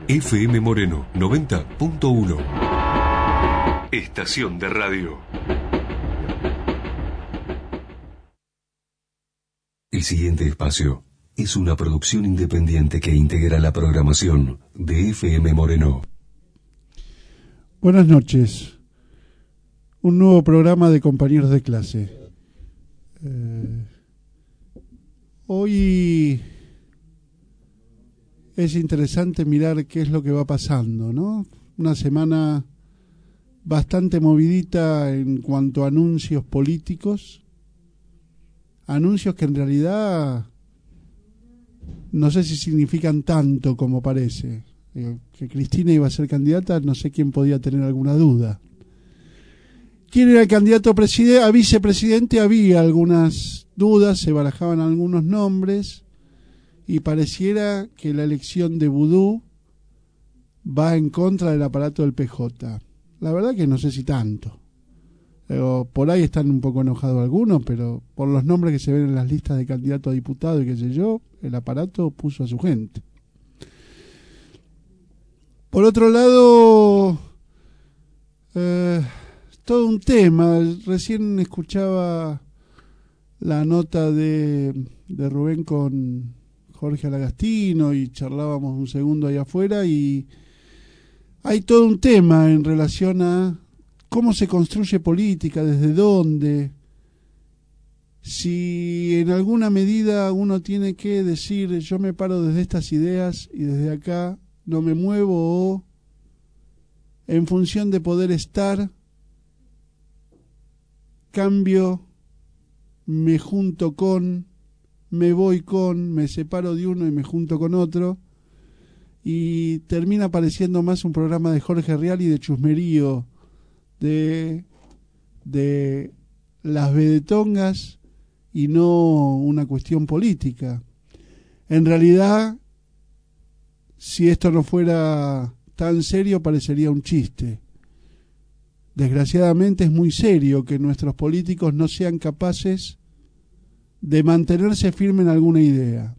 FM Moreno 90.1. Estación de radio. El siguiente espacio es una producción independiente que integra la programación de FM Moreno. Buenas noches. Un nuevo programa de compañeros de clase. Hoy es interesante mirar qué es lo que va pasando, ¿no? Una semana bastante movidita en cuanto a anuncios políticos. Anuncios que en realidad no sé si significan tanto como parece. Que Cristina iba a ser candidata, no sé quién podía tener alguna duda. ¿Quién era el candidato a vicepresidente? Había algunas dudas, se barajaban algunos nombres y pareciera que la elección de Vudú va en contra del aparato del PJ. La verdad que no sé si tanto. Por ahí están un poco enojados algunos, pero por los nombres que se ven en las listas de candidatos a diputado y qué sé yo, el aparato puso a su gente. Por otro lado, todo un tema. Recién escuchaba la nota de Rubén con Jorge Alagastino y charlábamos un segundo ahí afuera y hay todo un tema en relación a cómo se construye política, desde dónde, si en alguna medida uno tiene que decir yo me paro desde estas ideas y desde acá no me muevo, o en función de poder estar, cambio, me junto con, me voy con, me separo de uno y me junto con otro, y termina pareciendo más un programa de Jorge Rial y de chusmerío, de las vedetongas y no una cuestión política. En realidad, si esto no fuera tan serio, parecería un chiste. Desgraciadamente es muy serio que nuestros políticos no sean capaces de mantenerse firmes en alguna idea.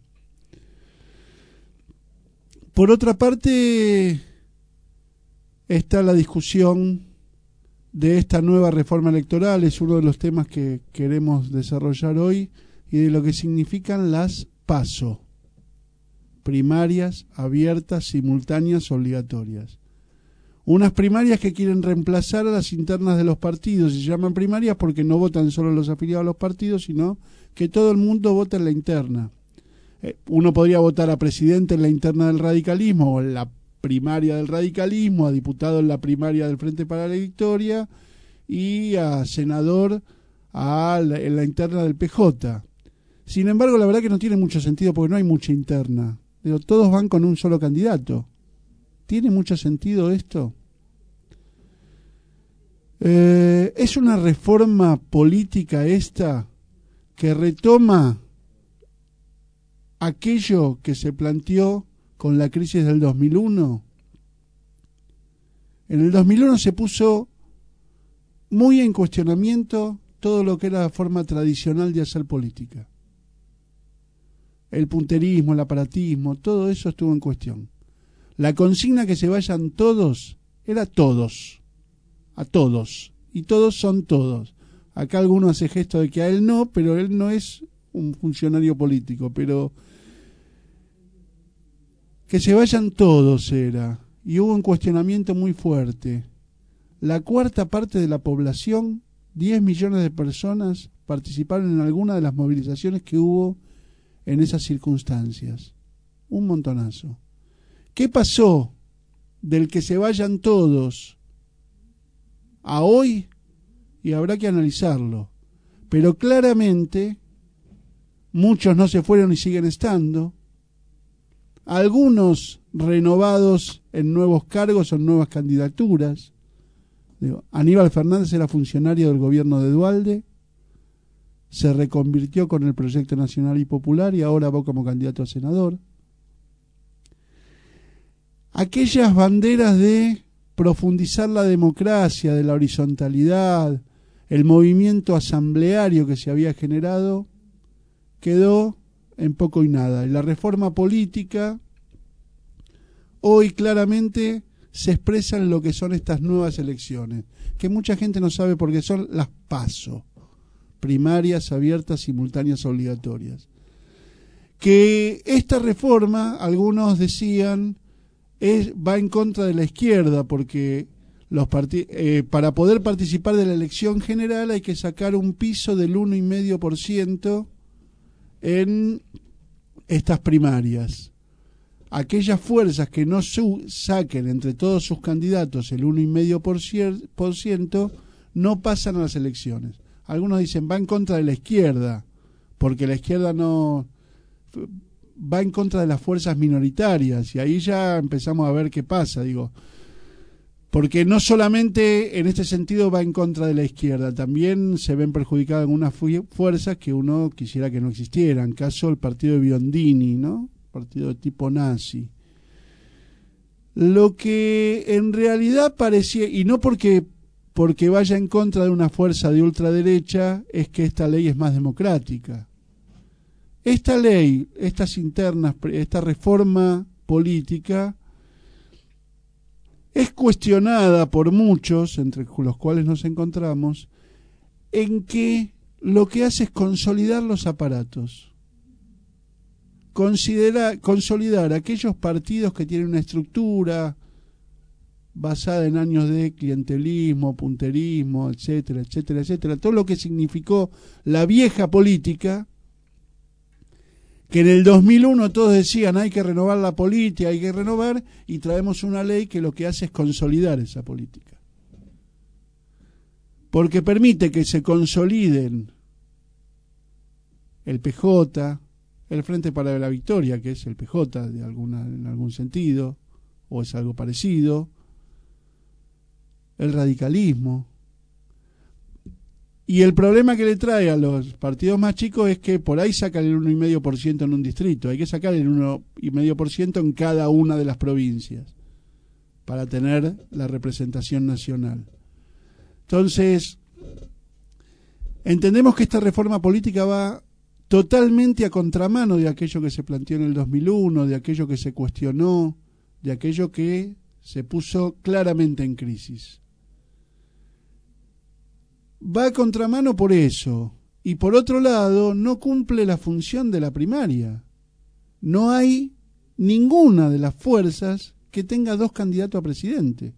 Por otra parte, está la discusión de esta nueva reforma electoral, es uno de los temas que queremos desarrollar hoy, y de lo que significan las PASO, primarias, abiertas, simultáneas, obligatorias. Unas primarias que quieren reemplazar a las internas de los partidos, y se llaman primarias porque no votan solo los afiliados a los partidos, sino que todo el mundo vota en la interna. Uno podría votar a presidente en la interna del radicalismo, o en la primaria del radicalismo, a diputado en la primaria del Frente para la Victoria, y a senador en la interna del PJ. Sin embargo, la verdad que no tiene mucho sentido porque no hay mucha interna. Todos van con un solo candidato. ¿Tiene mucho sentido esto? ¿Es una reforma política esta que retoma aquello que se planteó con la crisis del 2001? En el 2001 se puso muy en cuestionamiento todo lo que era la forma tradicional de hacer política. El punterismo, el aparatismo, todo eso estuvo en cuestión. La consigna que se vayan todos era todos, a todos, y todos son todos. Acá alguno hace gesto de que a él no, pero él no es un funcionario político, pero que se vayan todos era, y hubo un cuestionamiento muy fuerte. La cuarta parte de la población, 10 millones de personas, participaron en alguna de las movilizaciones que hubo en esas circunstancias. Un montonazo. ¿Qué pasó del que se vayan todos a hoy? Y habrá que analizarlo. Pero claramente muchos no se fueron y siguen estando. Algunos renovados en nuevos cargos o en nuevas candidaturas. Aníbal Fernández era funcionario del gobierno de Duhalde, se reconvirtió con el Proyecto Nacional y Popular y ahora va como candidato a senador. Aquellas banderas de profundizar la democracia, de la horizontalidad, el movimiento asambleario que se había generado, quedó en poco y nada. Y la reforma política hoy claramente se expresa en lo que son estas nuevas elecciones, que mucha gente no sabe porque son las PASO, primarias, abiertas, simultáneas, obligatorias. Que esta reforma, algunos decían, va en contra de la izquierda, porque para poder participar de la elección general hay que sacar un piso del 1,5% en estas primarias. Aquellas fuerzas que no saquen entre todos sus candidatos el 1,5% no pasan a las elecciones. Algunos dicen va en contra de la izquierda, porque la izquierda no va en contra de las fuerzas minoritarias, y ahí ya empezamos a ver qué pasa, porque no solamente en este sentido va en contra de la izquierda, también se ven perjudicadas algunas fuerzas que uno quisiera que no existieran, caso el partido de Biondini, ¿no? Partido de tipo nazi. Lo que en realidad parecía, y no porque vaya en contra de una fuerza de ultraderecha, es que esta ley es más democrática. Esta ley, estas internas, esta reforma política es cuestionada por muchos, entre los cuales nos encontramos, en que lo que hace es consolidar los aparatos, consolidar aquellos partidos que tienen una estructura basada en años de clientelismo, punterismo, etcétera, etcétera, etcétera, todo lo que significó la vieja política, que en el 2001 todos decían hay que renovar la política, hay que renovar, y traemos una ley que lo que hace es consolidar esa política. Porque permite que se consoliden el PJ, el Frente para la Victoria, que es el PJ en algún sentido, o es algo parecido, el radicalismo. Y el problema que le trae a los partidos más chicos es que por ahí sacan el 1,5% en un distrito. Hay que sacar el 1,5% en cada una de las provincias para tener la representación nacional. Entonces, entendemos que esta reforma política va totalmente a contramano de aquello que se planteó en el 2001, de aquello que se cuestionó, de aquello que se puso claramente en crisis. Va a contramano por eso, y por otro lado no cumple la función de la primaria. No hay ninguna de las fuerzas que tenga dos candidatos a presidente.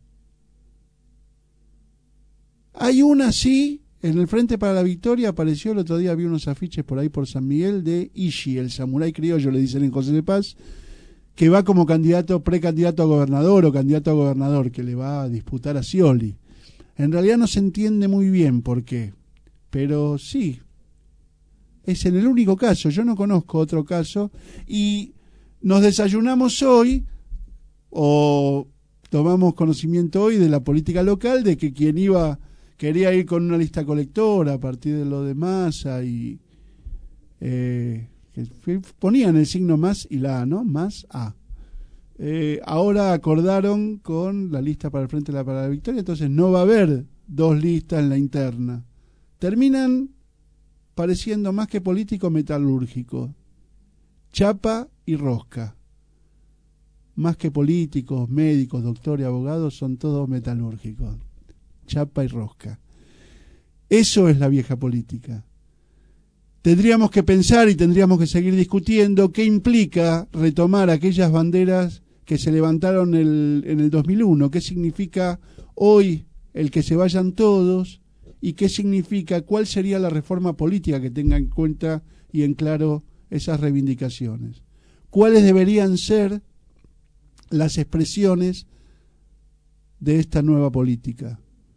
Hay una sí, en el Frente para la Victoria apareció el otro día, vi unos afiches por ahí por San Miguel de Ishi, el samurái criollo, le dicen en José de Paz, que va como precandidato a gobernador o candidato a gobernador, que le va a disputar a Scioli. En realidad no se entiende muy bien por qué, pero sí, es en el único caso, yo no conozco otro caso, y nos desayunamos hoy, o tomamos conocimiento hoy de la política local, de que quien quería ir con una lista colectora a partir de lo de Massa, y que ponían el signo más y la A, ¿no? Más A. Ahora acordaron con la lista para el Frente para la Victoria, entonces no va a haber dos listas en la interna. Terminan pareciendo más que político metalúrgico, chapa y rosca. Más que políticos, médicos, doctores, abogados, son todos metalúrgicos, chapa y rosca. Eso es la vieja política. Tendríamos que pensar y tendríamos que seguir discutiendo qué implica retomar aquellas banderas que se levantaron en el 2001, qué significa hoy el que se vayan todos y qué significa, cuál sería la reforma política que tenga en cuenta y en claro esas reivindicaciones. ¿Cuáles deberían ser las expresiones de esta nueva política?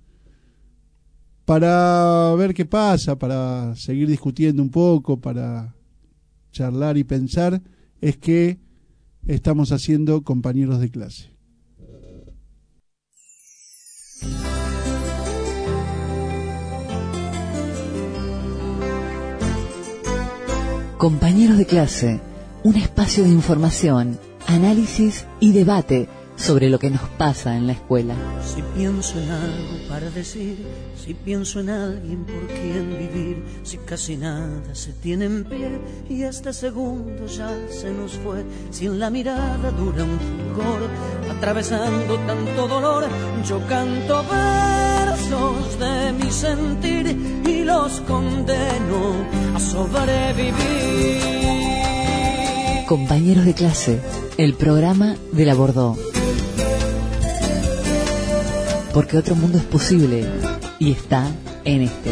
Para ver qué pasa, para seguir discutiendo un poco, para charlar y pensar, es que estamos haciendo compañeros de clase. Compañeros de clase, un espacio de información, análisis y debate sobre lo que nos pasa en la escuela. Si pienso en algo para decir, si pienso en alguien por quien vivir, si casi nada se tiene en pie y este segundo ya se nos fue, si en la mirada dura un fulgor atravesando tanto dolor, yo canto versos de mi sentir y los condeno a sobrevivir. Compañeros de clase, el programa de la Bordeaux. Porque otro mundo es posible y está en este.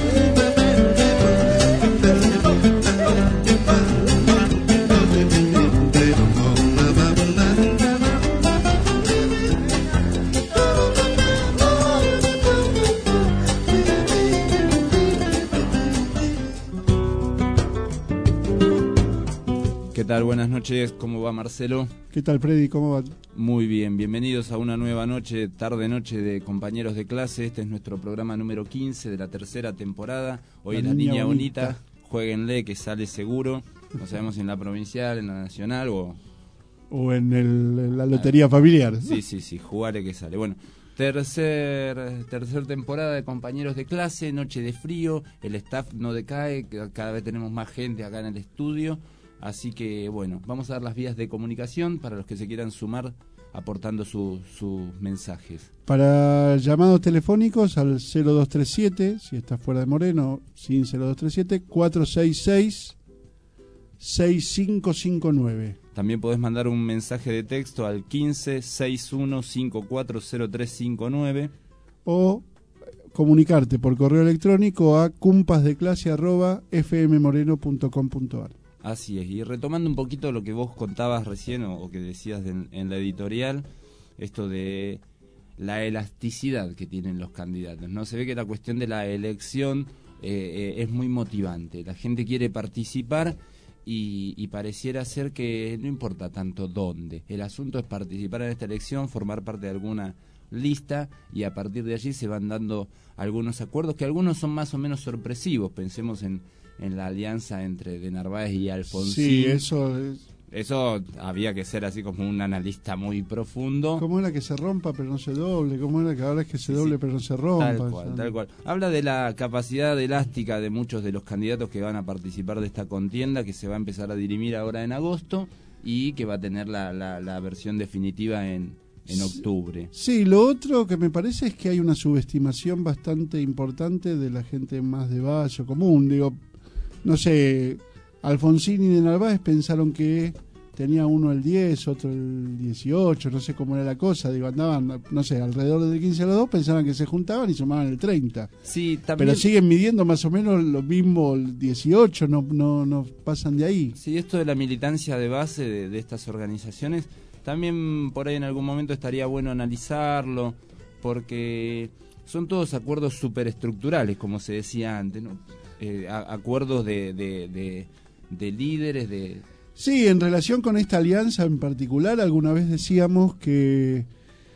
¿Qué tal? Buenas noches, ¿cómo va Marcelo? ¿Qué tal, Freddy? ¿Cómo va? Muy bien, bienvenidos a una nueva noche, tarde-noche de compañeros de clase. Este es nuestro programa número 15 de la tercera temporada. Hoy es la niña bonita, jueguenle que sale seguro. No sabemos si en la provincial, en la nacional o en la lotería familiar. Sí, jugale que sale. Bueno, tercer temporada de compañeros de clase, noche de frío, el staff no decae, cada vez tenemos más gente acá en el estudio. Así que, bueno, vamos a dar las vías de comunicación para los que se quieran sumar aportando sus mensajes. Para llamados telefónicos al 0237, si estás fuera de Moreno, sin 0237, 466-6559. También podés mandar un mensaje de texto al 1561540359. O comunicarte por correo electrónico a cumpasdeclase@fmmoreno.com.ar. Así es, y retomando un poquito lo que vos contabas recién o que decías en la editorial, esto de la elasticidad que tienen los candidatos, ¿no? Se ve que la cuestión de la elección es muy motivante, la gente quiere participar y pareciera ser que no importa tanto dónde, el asunto es participar en esta elección, formar parte de alguna lista y a partir de allí se van dando algunos acuerdos que algunos son más o menos sorpresivos, pensemos en la alianza entre de Narváez y Alfonsín. Sí, eso había que ser así como un analista muy profundo. ¿Cómo era que se rompa pero no se doble? ¿Cómo era que ahora es que se doble pero no se rompa? Tal cual. Habla de la capacidad elástica de muchos de los candidatos que van a participar de esta contienda que se va a empezar a dirimir ahora en agosto y que va a tener la versión definitiva en octubre. Sí, lo otro que me parece es que hay una subestimación bastante importante de la gente más de base o común. Digo, no sé, Alfonsín y de Narváez pensaron que tenía uno el 10, otro el 18, no sé cómo era la cosa. Digo, andaban, no sé, alrededor del 15 a los dos, pensaban que se juntaban y sumaban el 30. Sí, también. Pero siguen midiendo más o menos lo mismo el 18, no pasan de ahí. Sí, esto de la militancia de base de estas organizaciones, también por ahí en algún momento estaría bueno analizarlo, porque son todos acuerdos superestructurales, como se decía antes, ¿no? Acuerdos de líderes, de... Sí, en relación con esta alianza en particular, alguna vez decíamos que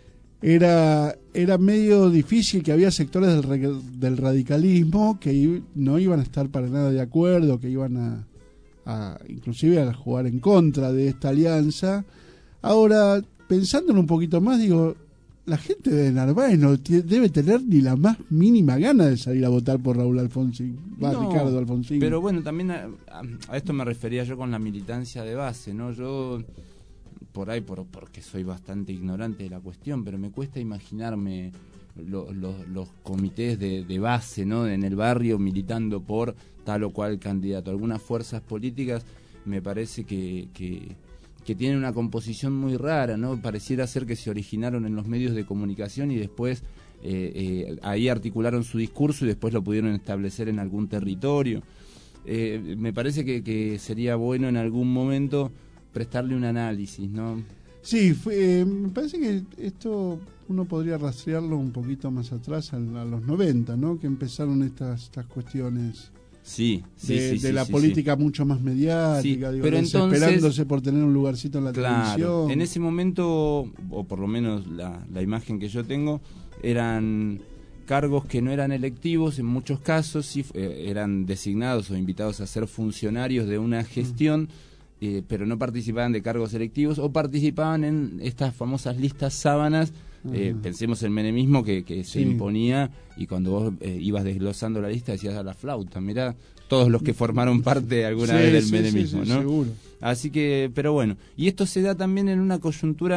era medio difícil, que había sectores del radicalismo que no iban a estar para nada de acuerdo, que iban a inclusive a jugar en contra de esta alianza. Ahora, pensándolo un poquito más, digo, la gente de Narváez no debe tener ni la más mínima gana de salir a votar por Raúl Alfonsín, Ricardo Alfonsín. Pero bueno, también a esto me refería yo con la militancia de base, ¿no? Yo, por ahí, porque soy bastante ignorante de la cuestión, pero me cuesta imaginarme los comités de base, ¿no? En el barrio militando por tal o cual candidato. Algunas fuerzas políticas me parece que tienen una composición muy rara, ¿no? Pareciera ser que se originaron en los medios de comunicación y después ahí articularon su discurso y después lo pudieron establecer en algún territorio. Me parece que sería bueno en algún momento prestarle un análisis, ¿no? Sí, me parece que esto uno podría rastrearlo un poquito más atrás, a los 90, ¿no? Que empezaron estas cuestiones... Sí, de la política mucho más mediática, digo, pero entonces, desesperándose por tener un lugarcito en la televisión. En ese momento, o por lo menos la imagen que yo tengo, eran cargos que no eran electivos, en muchos casos sí eran designados o invitados a ser funcionarios de una gestión, pero no participaban de cargos electivos o participaban en estas famosas listas sábanas. Pensemos en el menemismo que se imponía, y cuando vos ibas desglosando la lista decías a la flauta, mirá todos los que formaron parte alguna vez del menemismo, ¿no? Seguro. Así que, pero bueno, y esto se da también en una coyuntura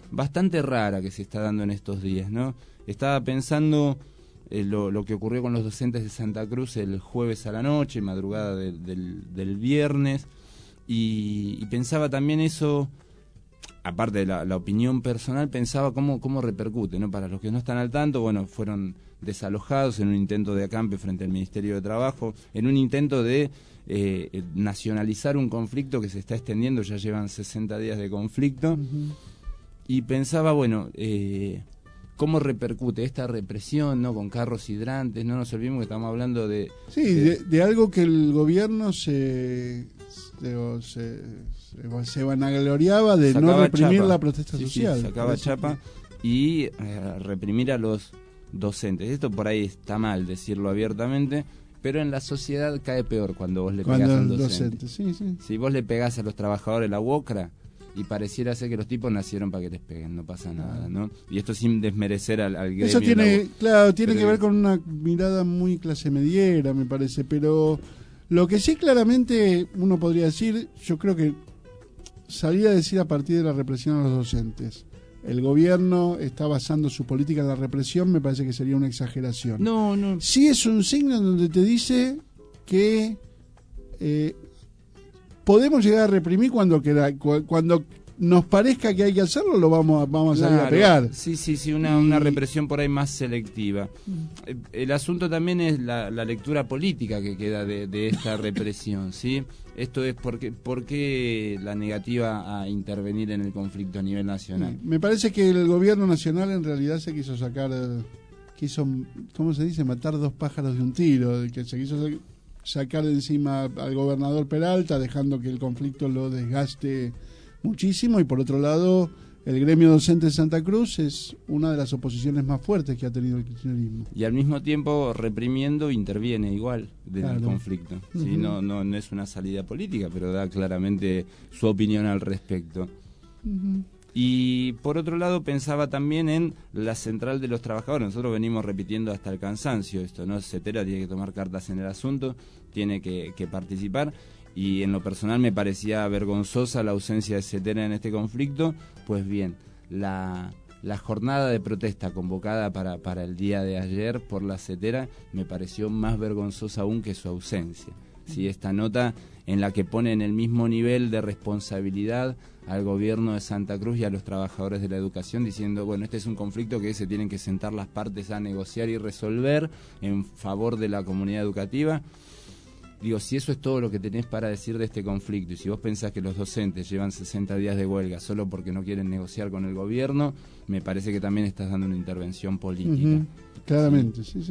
bastante rara que se está dando en estos días, ¿no? Estaba pensando lo que ocurrió con los docentes de Santa Cruz el jueves a la noche, madrugada del viernes, y pensaba también eso, aparte de la opinión personal, pensaba cómo repercute, ¿no? Para los que no están al tanto, bueno, fueron desalojados en un intento de acampe frente al Ministerio de Trabajo, en un intento de nacionalizar un conflicto que se está extendiendo, ya llevan 60 días de conflicto, y pensaba, bueno, cómo repercute esta represión, ¿no? Con carros hidrantes, no nos olvidemos que estamos hablando de... Sí, de algo que el gobierno se vanagloriaba de no reprimir chapa. la protesta social. Sí, sacaba chapa y reprimir a los docentes. Esto por ahí está mal decirlo abiertamente, pero en la sociedad cae peor cuando vos le pegás al docente. Sí. Si vos le pegás a los trabajadores la UOCRA, y pareciera ser que los tipos nacieron para que les peguen, no pasa nada, ¿no? Y esto sin desmerecer al gremio. Eso tiene que ver con una mirada muy clase mediera, me parece, pero lo que sí claramente uno podría decir, yo creo que salir a decir a partir de la represión a los docentes, el gobierno está basando su política en la represión, me parece que sería una exageración. No. Sí es un signo donde te dice que podemos llegar a reprimir cuando nos parezca que hay que hacerlo, lo vamos a salir a pegar. Sí, una represión por ahí más selectiva. El asunto también es la lectura política que queda de esta represión, ¿sí? Esto es por qué la negativa a intervenir en el conflicto a nivel nacional. Me parece que el gobierno nacional en realidad se quiso ¿cómo se dice? Matar dos pájaros de un tiro, que se quiso sacar de encima al gobernador Peralta, dejando que el conflicto lo desgaste muchísimo, y por otro lado el gremio docente de Santa Cruz es una de las oposiciones más fuertes que ha tenido el kirchnerismo. Y al mismo tiempo reprimiendo interviene igual del conflicto. ¿Sí? No es una salida política, pero da claramente su opinión al respecto. Y por otro lado pensaba también en la central de los trabajadores. Nosotros venimos repitiendo hasta el cansancio esto, ¿no? Cetera tiene que tomar cartas en el asunto, tiene que participar, y en lo personal me parecía vergonzosa la ausencia de Cetera en este conflicto. Pues bien, la jornada de protesta convocada para el día de ayer por la Cetera me pareció más vergonzosa aún que su ausencia. ¿Sí? Esta nota en la que pone en el mismo nivel de responsabilidad al gobierno de Santa Cruz y a los trabajadores de la educación, diciendo, bueno, este es un conflicto que se tienen que sentar las partes a negociar y resolver en favor de la comunidad educativa. Digo, si eso es todo lo que tenés para decir de este conflicto, y si vos pensás que los docentes llevan 60 días de huelga solo porque no quieren negociar con el gobierno, me parece que también estás dando una intervención política. Claramente, sí.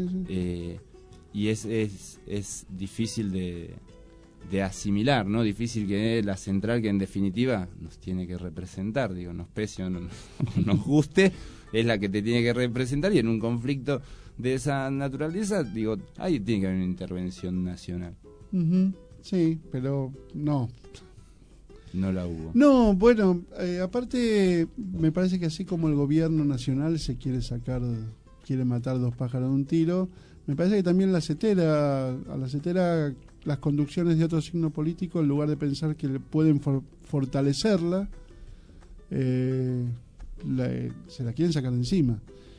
Y es difícil de asimilar, ¿no? Difícil que la central, que en definitiva nos tiene que representar, digo, nos pese o no nos guste, es la que te tiene que representar, y en un conflicto de esa naturaleza, digo, ahí tiene que haber una intervención nacional. Sí, pero no la hubo. No, bueno, aparte me parece que así como el gobierno nacional se quiere matar dos pájaros de un tiro, me parece que también a la Cetera las conducciones de otro signo político, en lugar de pensar que pueden fortalecerla, se la quieren sacar de encima.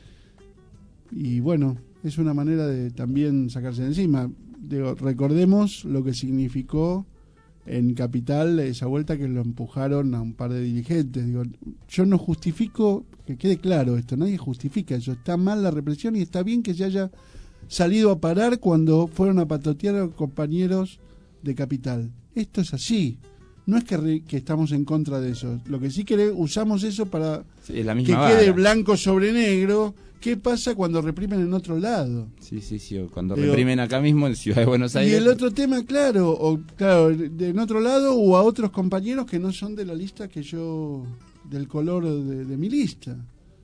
Y bueno, es una manera de también sacarse de encima. Digo, recordemos lo que significó en Capital esa vuelta, que lo empujaron a un par de dirigentes. Digo, yo no justifico, que quede claro esto, nadie justifica eso. Está mal la represión y está bien que se haya salido a parar cuando fueron a patotear a los compañeros de Capital. Esto es así. No es que estamos en contra de eso. Lo que sí usamos eso para que quede blanco sobre negro. ¿Qué pasa cuando reprimen en otro lado? Sí, o cuando reprimen acá mismo en Ciudad de Buenos Aires. Y el otro tema, claro, en otro lado, o a otros compañeros que no son de la lista del color de mi lista.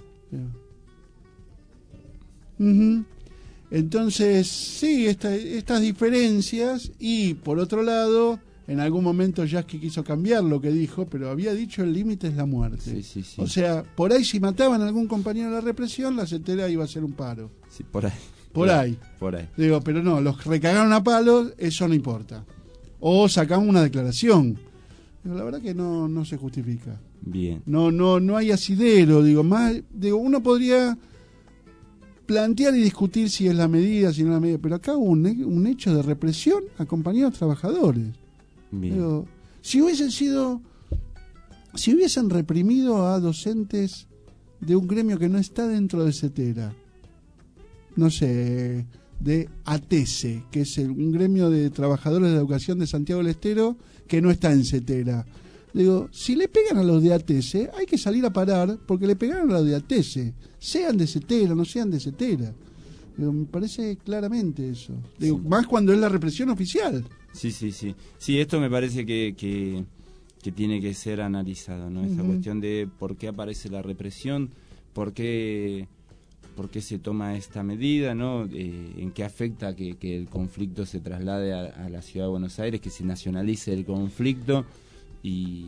Entonces, sí, estas diferencias, y por otro lado, en algún momento Yasky quiso cambiar lo que dijo, pero había dicho el límite es la muerte. Sí. O sea, por ahí si mataban a algún compañero de la represión, la Cetera iba a hacer un paro. Sí, por ahí. Por ahí. Digo, pero no, los recagaron a palos, eso no importa. O sacamos una declaración. Pero la verdad que no se justifica. Bien. No hay asidero, uno podría plantear y discutir si es la medida, si no es la medida, pero acá hubo un hecho de represión a compañeros trabajadores. Bien. Si hubiesen reprimido a docentes de un gremio que no está dentro de CETERA, no sé, de ATESE, que es un gremio de trabajadores de la educación de Santiago del Estero, que no está en CETERA. Si le pegan a los de ATESE, hay que salir a parar porque le pegaron a los de ATESE, sean de CETERA, no sean de CETERA. Me parece claramente eso. Sí. Más cuando es la represión oficial. Sí. Sí, esto me parece que tiene que ser analizado, ¿no? Esa cuestión de por qué aparece la represión, por qué se toma esta medida, ¿no? En qué afecta que el conflicto se traslade a la ciudad de Buenos Aires, que se nacionalice el conflicto y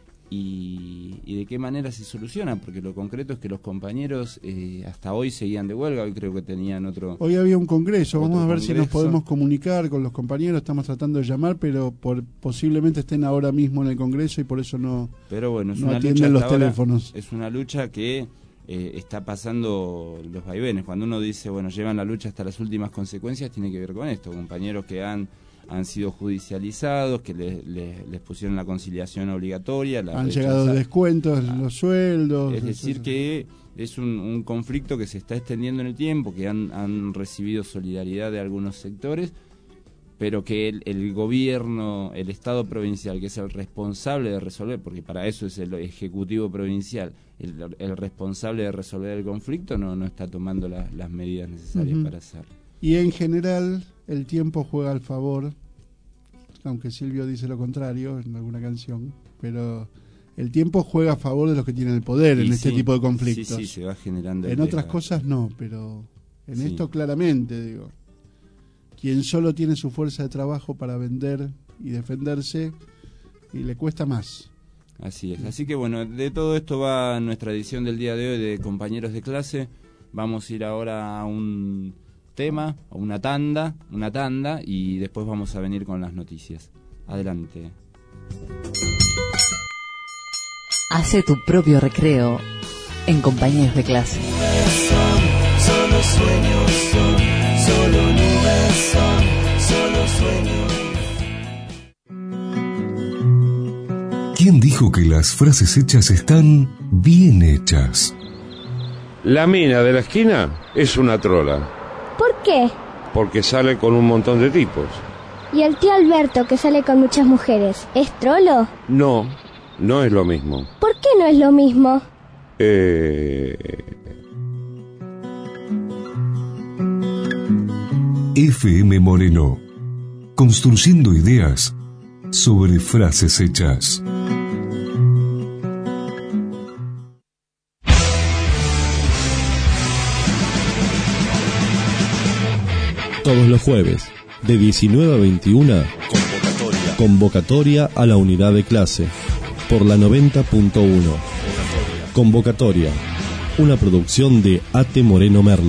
de qué manera se soluciona, porque lo concreto es que los compañeros hasta hoy seguían de huelga. Hoy creo que tenían otro... Hoy había un congreso, vamos a ver si nos podemos comunicar con los compañeros, estamos tratando de llamar, pero posiblemente estén ahora mismo en el congreso y por eso no atienden los teléfonos. Es una lucha que está pasando los vaivenes. Cuando uno dice, llevan la lucha hasta las últimas consecuencias, tiene que ver con esto, compañeros que han sido judicializados, que les pusieron la conciliación obligatoria. Han llegado descuentos en los sueldos. Es decir, que es un conflicto que se está extendiendo en el tiempo, que han recibido solidaridad de algunos sectores, pero que el gobierno, el Estado provincial, que es el responsable de resolver, porque para eso es el Ejecutivo provincial, el responsable de resolver el conflicto, no está tomando las medidas necesarias para hacerlo. Y en general el tiempo juega al favor, aunque Silvio dice lo contrario en alguna canción, pero el tiempo juega a favor de los que tienen el poder en este tipo de conflictos. Sí, se va generando. En otras cosas no, pero en esto claramente, quien solo tiene su fuerza de trabajo para vender y defenderse, y le cuesta más. Así es. Así que de todo esto va nuestra edición del día de hoy de Compañeros de Clase. Vamos a ir ahora a un tema, a una tanda, y después vamos a venir con las noticias. Adelante. Hace tu propio recreo en Compañeros de Clase. Solo sueños son, solo nubes son, solo sueños. ¿Quién dijo que las frases hechas están bien hechas? La mina de la esquina es una trola. ¿Por qué? Porque sale con un montón de tipos. ¿Y el tío Alberto, que sale con muchas mujeres, es trolo? No es lo mismo. ¿Por qué no es lo mismo? FM Moreno, construyendo ideas sobre frases hechas. Todos los jueves, de 19 a 21, convocatoria a la unidad de clase, por la 90.1. Convocatoria, una producción de A.T. Moreno Merlo.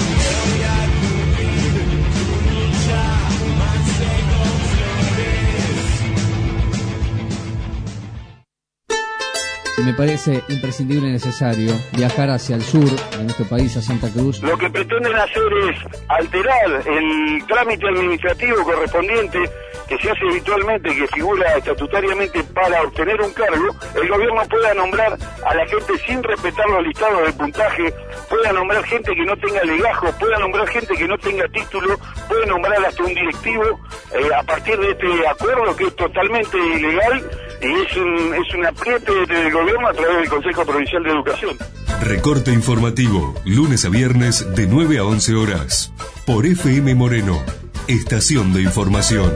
Me parece imprescindible y necesario viajar hacia el sur de nuestro país, a Santa Cruz. Lo que pretenden hacer es alterar el trámite administrativo correspondiente que se hace habitualmente, que figura estatutariamente para obtener un cargo. El gobierno pueda nombrar a la gente sin respetar los listados de puntaje, pueda nombrar gente que no tenga legajo, pueda nombrar gente que no tenga título, puede nombrar hasta un directivo a partir de este acuerdo que es totalmente ilegal y es un apriete del gobierno a través del Consejo Provincial de Educación. Recorte informativo, lunes a viernes de 9 a 11 horas, por FM Moreno, estación de información.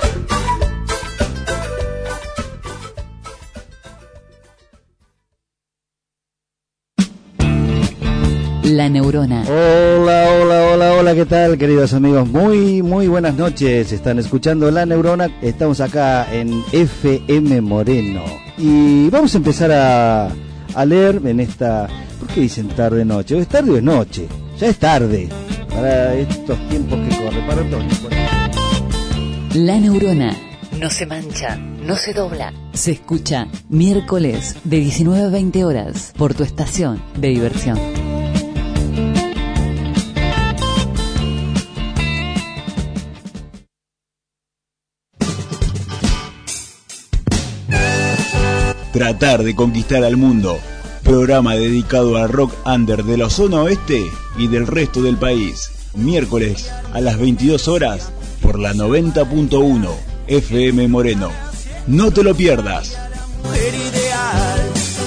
La Neurona. Hola, ¿qué tal, queridos amigos? Muy buenas noches. Están escuchando La Neurona. Estamos acá en FM Moreno. Y vamos a empezar a leer en esta... ¿Por qué dicen tarde-noche? ¿Es tarde o es noche? Ya es tarde. Para estos tiempos que corren, para todos. La Neurona no se mancha, no se dobla. Se escucha miércoles de 19 a 20 horas por tu estación de diversión. Tratar de conquistar al mundo. Programa dedicado al rock under de la zona oeste y del resto del país. Miércoles a las 22 horas por la 90.1 FM Moreno. No te lo pierdas. Mujer ideal.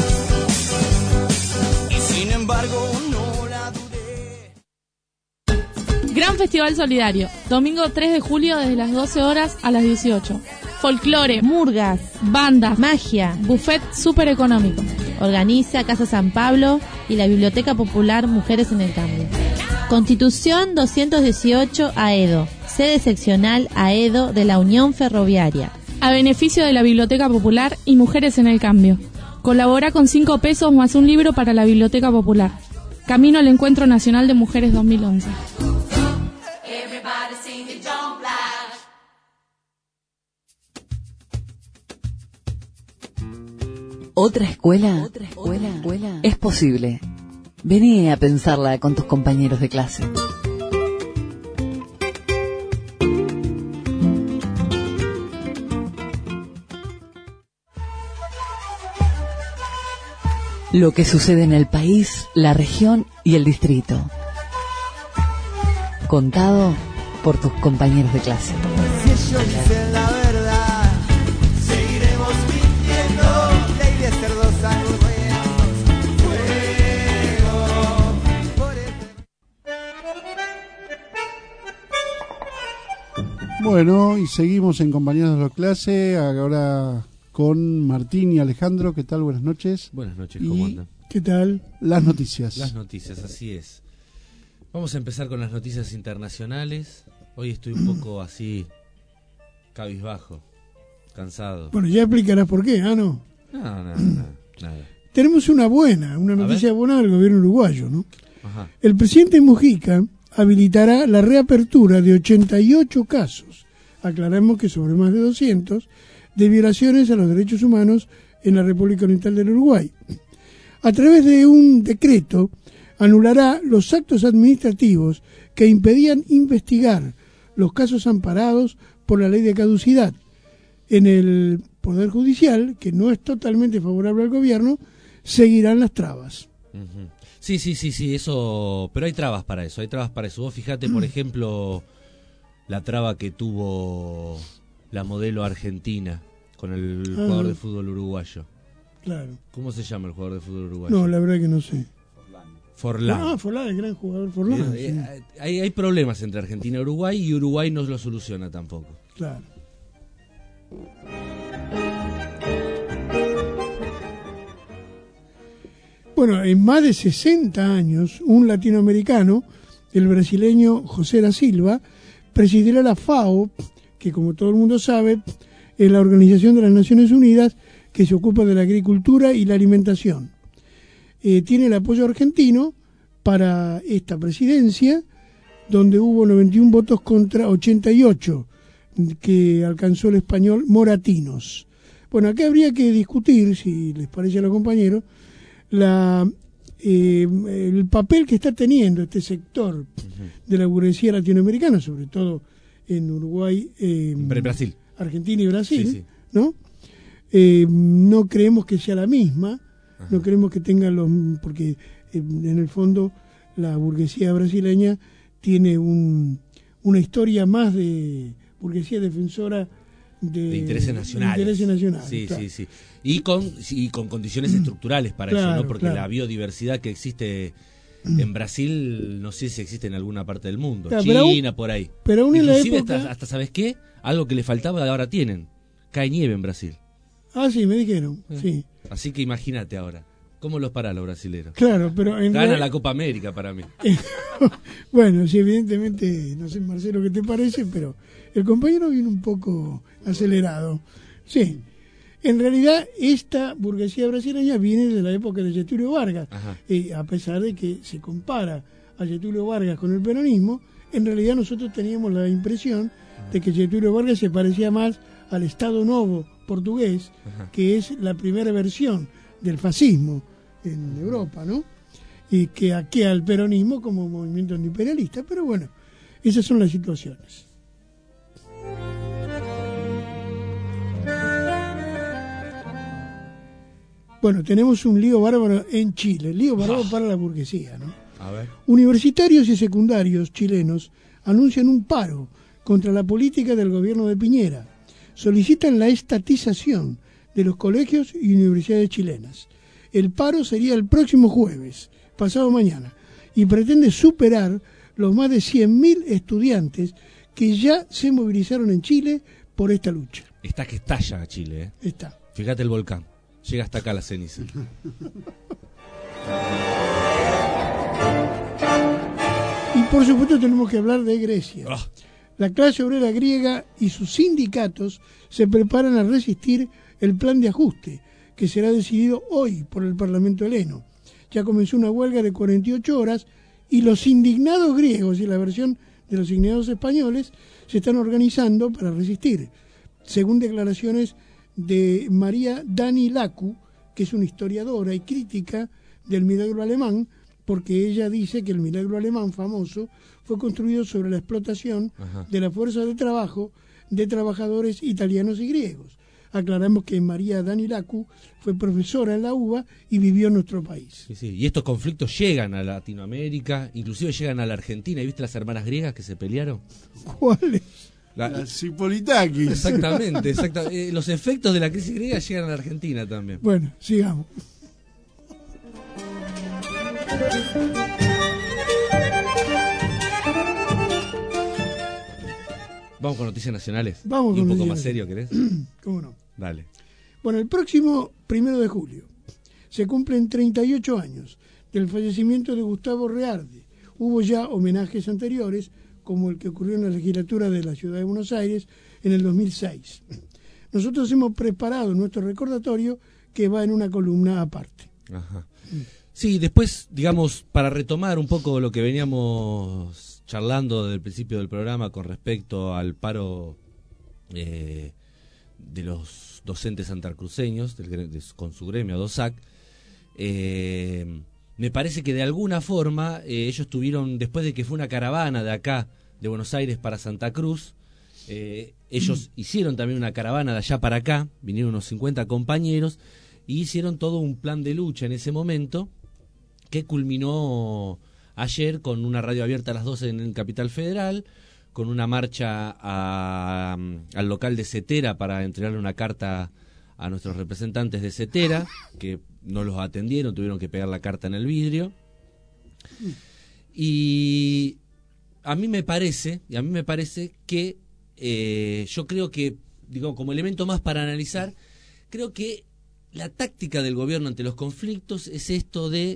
Y sin embargo no la dudé. Gran Festival Solidario. Domingo 3 de julio desde las 12 horas a las 18. Folclore, murgas, bandas, magia, buffet súper económico. Organiza Casa San Pablo y la Biblioteca Popular Mujeres en el Cambio. Constitución 218 Aedo, sede seccional Aedo de la Unión Ferroviaria. A beneficio de la Biblioteca Popular y Mujeres en el Cambio. Colabora con 5 pesos más un libro para la Biblioteca Popular. Camino al Encuentro Nacional de Mujeres 2011. ¿Otra escuela? Es posible. Vení a pensarla con tus compañeros de clase. Lo que sucede en el país, la región y el distrito. Contado por tus compañeros de clase. Si ellos dicen la verdad, seguiremos mintiendo. Ley de cerdos anuncios, fuego. Bueno, y seguimos en Compañeros de la Clase, ahora con Martín y Alejandro. ¿Qué tal? Buenas noches. Buenas noches, ¿cómo andan? ¿Qué tal? Las noticias. Las noticias, así es. Vamos a empezar con las noticias internacionales. Hoy estoy un poco así, cabizbajo, cansado. Bueno, ya explicarás por qué, ¿ah, no? No, nada. Tenemos una noticia buena del gobierno uruguayo, ¿no? Ajá. El presidente Mujica habilitará la reapertura de 88 casos, aclaramos que sobre más de 200, de violaciones a los derechos humanos en la República Oriental del Uruguay. A través de un decreto, anulará los actos administrativos que impedían investigar los casos amparados por la ley de caducidad. En el Poder Judicial, que no es totalmente favorable al gobierno, seguirán las trabas. Uh-huh. Sí, eso, pero hay trabas para eso, Vos fijate, por ejemplo, la traba que tuvo la modelo argentina con el jugador de fútbol uruguayo. Claro. ¿Cómo se llama el jugador de fútbol uruguayo? No, la verdad que no sé. Forlán. Forlán, el gran jugador Forlán. Sí. Hay problemas entre Argentina y Uruguay no lo soluciona tampoco. Claro. Bueno, en más de 60 años, un latinoamericano, el brasileño José da Silva, presidirá la FAO, que como todo el mundo sabe, es la Organización de las Naciones Unidas que se ocupa de la agricultura y la alimentación. Tiene el apoyo argentino para esta presidencia, donde hubo 91 votos contra 88 que alcanzó el español Moratinos. Bueno, acá habría que discutir, si les parece a los compañeros, el papel que está teniendo este sector de la burguesía latinoamericana, sobre todo en Uruguay, Brasil, Argentina y Brasil, sí. ¿no? No creemos que sea la misma. Ajá. No creemos que tenga porque en el fondo la burguesía brasileña tiene una historia más de burguesía defensora de intereses nacionales. Sí, claro. Sí. Y con condiciones estructurales para eso, ¿no? Porque la biodiversidad que existe en Brasil, no sé si existe en alguna parte del mundo. Claro, China, por ahí. Pero aún inclusive en la época... hasta, ¿sabes qué? Algo que le faltaba ahora tienen. Cae nieve en Brasil. Ah, sí, me dijeron, sí. Así que imagínate ahora. ¿Cómo los paran los brasileros? Claro, pero... Gana la Copa América para mí. Bueno, sí, evidentemente, no sé, Marcelo, qué te parece, pero el compañero viene un poco acelerado. Sí, en realidad esta burguesía brasileña viene de la época de Getúlio Vargas. A pesar de que se compara a Getúlio Vargas con el peronismo, en realidad nosotros teníamos la impresión de que Getúlio Vargas se parecía más al Estado Novo portugués, que es la primera versión del fascismo en Europa, ¿no? Y que aquea al peronismo como movimiento antiimperialista, pero bueno, esas son las situaciones. Bueno, tenemos un lío bárbaro en Chile, lío bárbaro para la burguesía, ¿no? A ver. Universitarios y secundarios chilenos anuncian un paro contra la política del gobierno de Piñera. Solicitan la estatización de los colegios y universidades chilenas. El paro sería el próximo jueves, pasado mañana, y pretende superar los más de 100.000 estudiantes que ya se movilizaron en Chile por esta lucha. Está que estalla Chile, ¿eh? Está. Fíjate el volcán. Llega hasta acá la ceniza. Y por supuesto tenemos que hablar de Grecia. La clase obrera griega y sus sindicatos se preparan a resistir el plan de ajuste que será decidido hoy por el Parlamento heleno. Ya comenzó una huelga de 48 horas y los indignados griegos y la versión de los indignados españoles se están organizando para resistir, según declaraciones de María Dani Lacu, que es una historiadora y crítica del milagro alemán, porque ella dice que el milagro alemán famoso fue construido sobre la explotación de la fuerza de trabajo de trabajadores italianos y griegos. Aclaramos que María Dani Lacu fue profesora en la UBA y vivió en nuestro país. Sí, sí. Y estos conflictos llegan a Latinoamérica, inclusive llegan a la Argentina. ¿Y viste las hermanas griegas que se pelearon? ¿Cuáles? Las Hipolitakis. Exactamente. Los efectos de la crisis griega llegan a la Argentina también. Bueno, sigamos. Vamos con noticias nacionales. Vamos y un con poco noticias más serio, ¿querés? ¿Cómo no? Dale. Bueno, el próximo 1 de julio se cumplen 38 años del fallecimiento de Gustavo Rearde. Hubo ya homenajes anteriores, como el que ocurrió en la legislatura de la Ciudad de Buenos Aires en el 2006. Nosotros hemos preparado nuestro recordatorio que va en una columna aparte. Ajá. Sí, después, digamos, para retomar un poco lo que veníamos charlando desde el principio del programa con respecto al paro de los docentes santacruceños, con su gremio, DOSAC, me parece que de alguna forma ellos tuvieron, después de que fue una caravana de acá, de Buenos Aires para Santa Cruz, ellos hicieron también una caravana de allá para acá, vinieron unos 50 compañeros, y hicieron todo un plan de lucha en ese momento, que culminó ayer con una radio abierta a las 12 en el Capital Federal, con una marcha al local de CETERA para entregarle una carta a nuestros representantes de CETERA, que no los atendieron, tuvieron que pegar la carta en el vidrio. Y a mí me parece que yo creo que, digo, como elemento más para analizar, creo que la táctica del gobierno ante los conflictos es esto de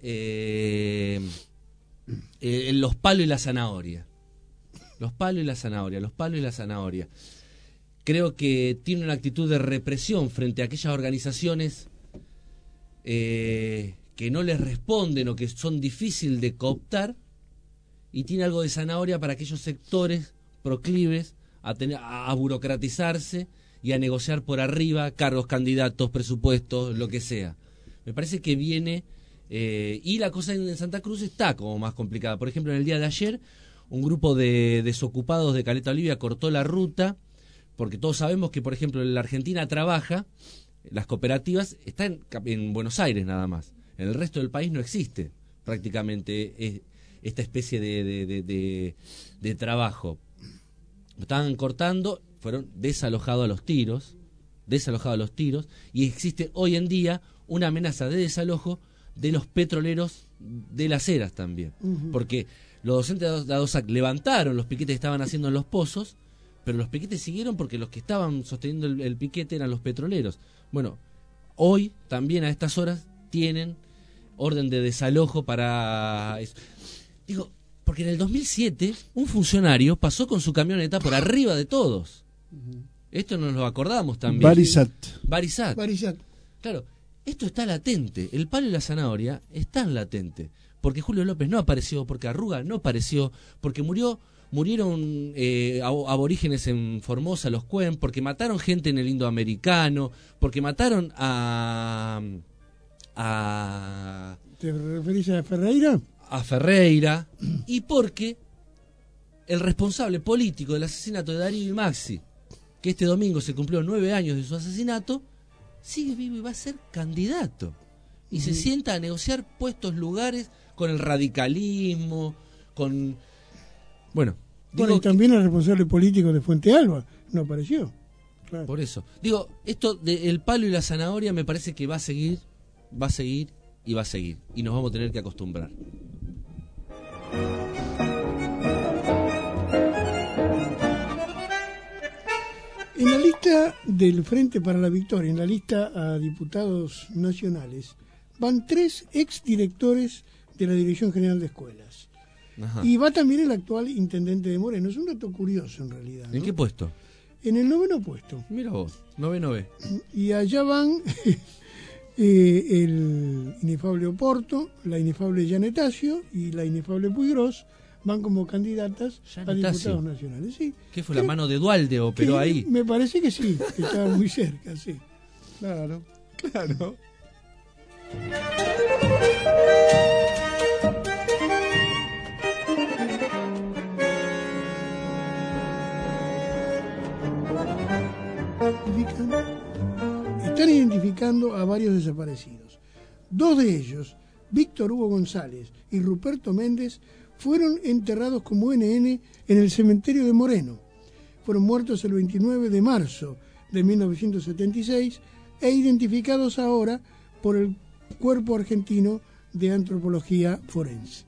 los palos y la zanahoria. Los palos y la zanahoria. Creo que tiene una actitud de represión frente a aquellas organizaciones que no les responden o que son difíciles de cooptar, y tiene algo de zanahoria para aquellos sectores proclives a burocratizarse y a negociar por arriba cargos, candidatos, presupuestos, lo que sea. Me parece que viene... y la cosa en Santa Cruz está como más complicada. Por ejemplo, en el día de ayer, un grupo de desocupados de Caleta Olivia cortó la ruta, porque todos sabemos que, por ejemplo, en la Argentina trabaja, las cooperativas están en Buenos Aires nada más. En el resto del país no existe prácticamente esta especie de trabajo. Lo estaban cortando, fueron desalojados a los tiros, y existe hoy en día una amenaza de desalojo de los petroleros de Las Heras también, porque los docentes de ADOSAC levantaron los piquetes que estaban haciendo en los pozos, pero los piquetes siguieron porque los que estaban sosteniendo el piquete eran los petroleros. Bueno, hoy también a estas horas tienen orden de desalojo para eso. Digo, porque en el 2007 un funcionario pasó con su camioneta por arriba de todos. Esto nos lo acordamos también. Barisat. Claro, esto está latente. El palo y la zanahoria están latentes. Porque Julio López no apareció, porque Arruga no apareció, porque murió murieron aborígenes en Formosa, los Cuen, porque mataron gente en el Indoamericano, porque mataron a ¿Te referís a Ferreira? A Ferreira, y porque el responsable político del asesinato de Darío y Maxi, que este domingo se cumplió 9 años de su asesinato, sigue vivo y va a ser candidato. Y se sienta a negociar puestos, lugares, con el radicalismo, con... Bueno, y también el responsable político de Fuente Alba no apareció. Claro. Por eso. Digo, esto del palo y la zanahoria me parece que va a seguir y va a seguir, y nos vamos a tener que acostumbrar. En la lista del Frente para la Victoria, en la lista a diputados nacionales, van 3 exdirectores de la Dirección General de Escuelas. Ajá. Y va también el actual intendente de Moreno. Es un dato curioso en realidad, ¿no? ¿En qué puesto? En el 9º puesto. Mira vos, 9. Y allá van el inefable Oporto, la inefable Janetacio y la inefable Puigros, van como candidatas a diputados nacionales. Sí. ¿Qué fue, la mano de Dualde operó ahí? Me parece que sí, que estaba muy cerca, sí. Claro. Están identificando a varios desaparecidos. 2 de ellos, Víctor Hugo González y Ruperto Méndez, fueron enterrados como NN en el cementerio de Moreno. Fueron muertos el 29 de marzo de 1976 e identificados ahora por el Cuerpo Argentino de Antropología Forense.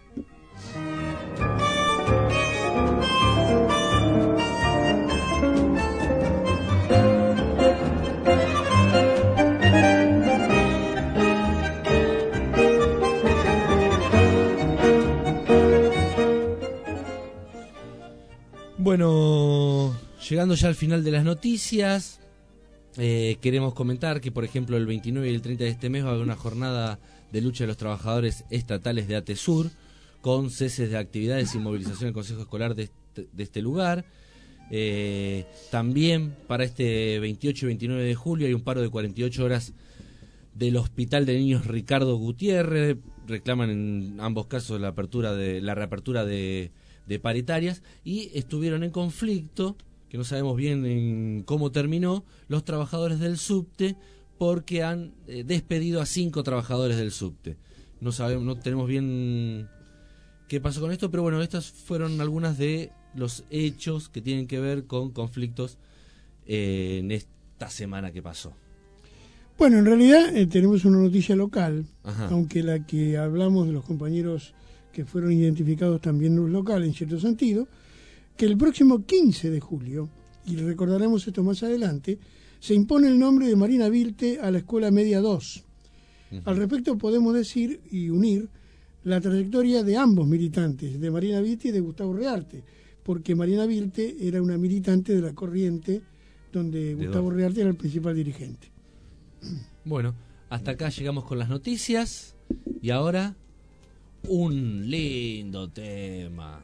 Bueno, llegando ya al final de las noticias, queremos comentar que, por ejemplo, el 29 y el 30 de este mes va a haber una jornada de lucha de los trabajadores estatales de ATESUR, con ceses de actividades y movilización del Consejo Escolar de este lugar. También para este 28 y 29 de julio hay un paro de 48 horas del Hospital de Niños Ricardo Gutiérrez. Reclaman en ambos casos la reapertura de paritarias, y estuvieron en conflicto, que no sabemos bien en cómo terminó, los trabajadores del subte, porque han despedido a 5 trabajadores del subte. No tenemos bien qué pasó con esto, pero bueno, estas fueron algunas de los hechos que tienen que ver con conflictos en esta semana que pasó. Bueno, en realidad tenemos una noticia local, Ajá. Aunque la que hablamos de los compañeros que fueron identificados también no es local en cierto sentido, que el próximo 15 de julio, y recordaremos esto más adelante, se impone el nombre de Marina Vilte a la Escuela Media 2. Al respecto podemos decir y unir la trayectoria de ambos militantes, de Marina Vilte y de Gustavo Rearte, porque Marina Vilte era una militante de la corriente donde Gustavo Rearte era el principal dirigente. Bueno, hasta acá llegamos con las noticias, y ahora un lindo tema.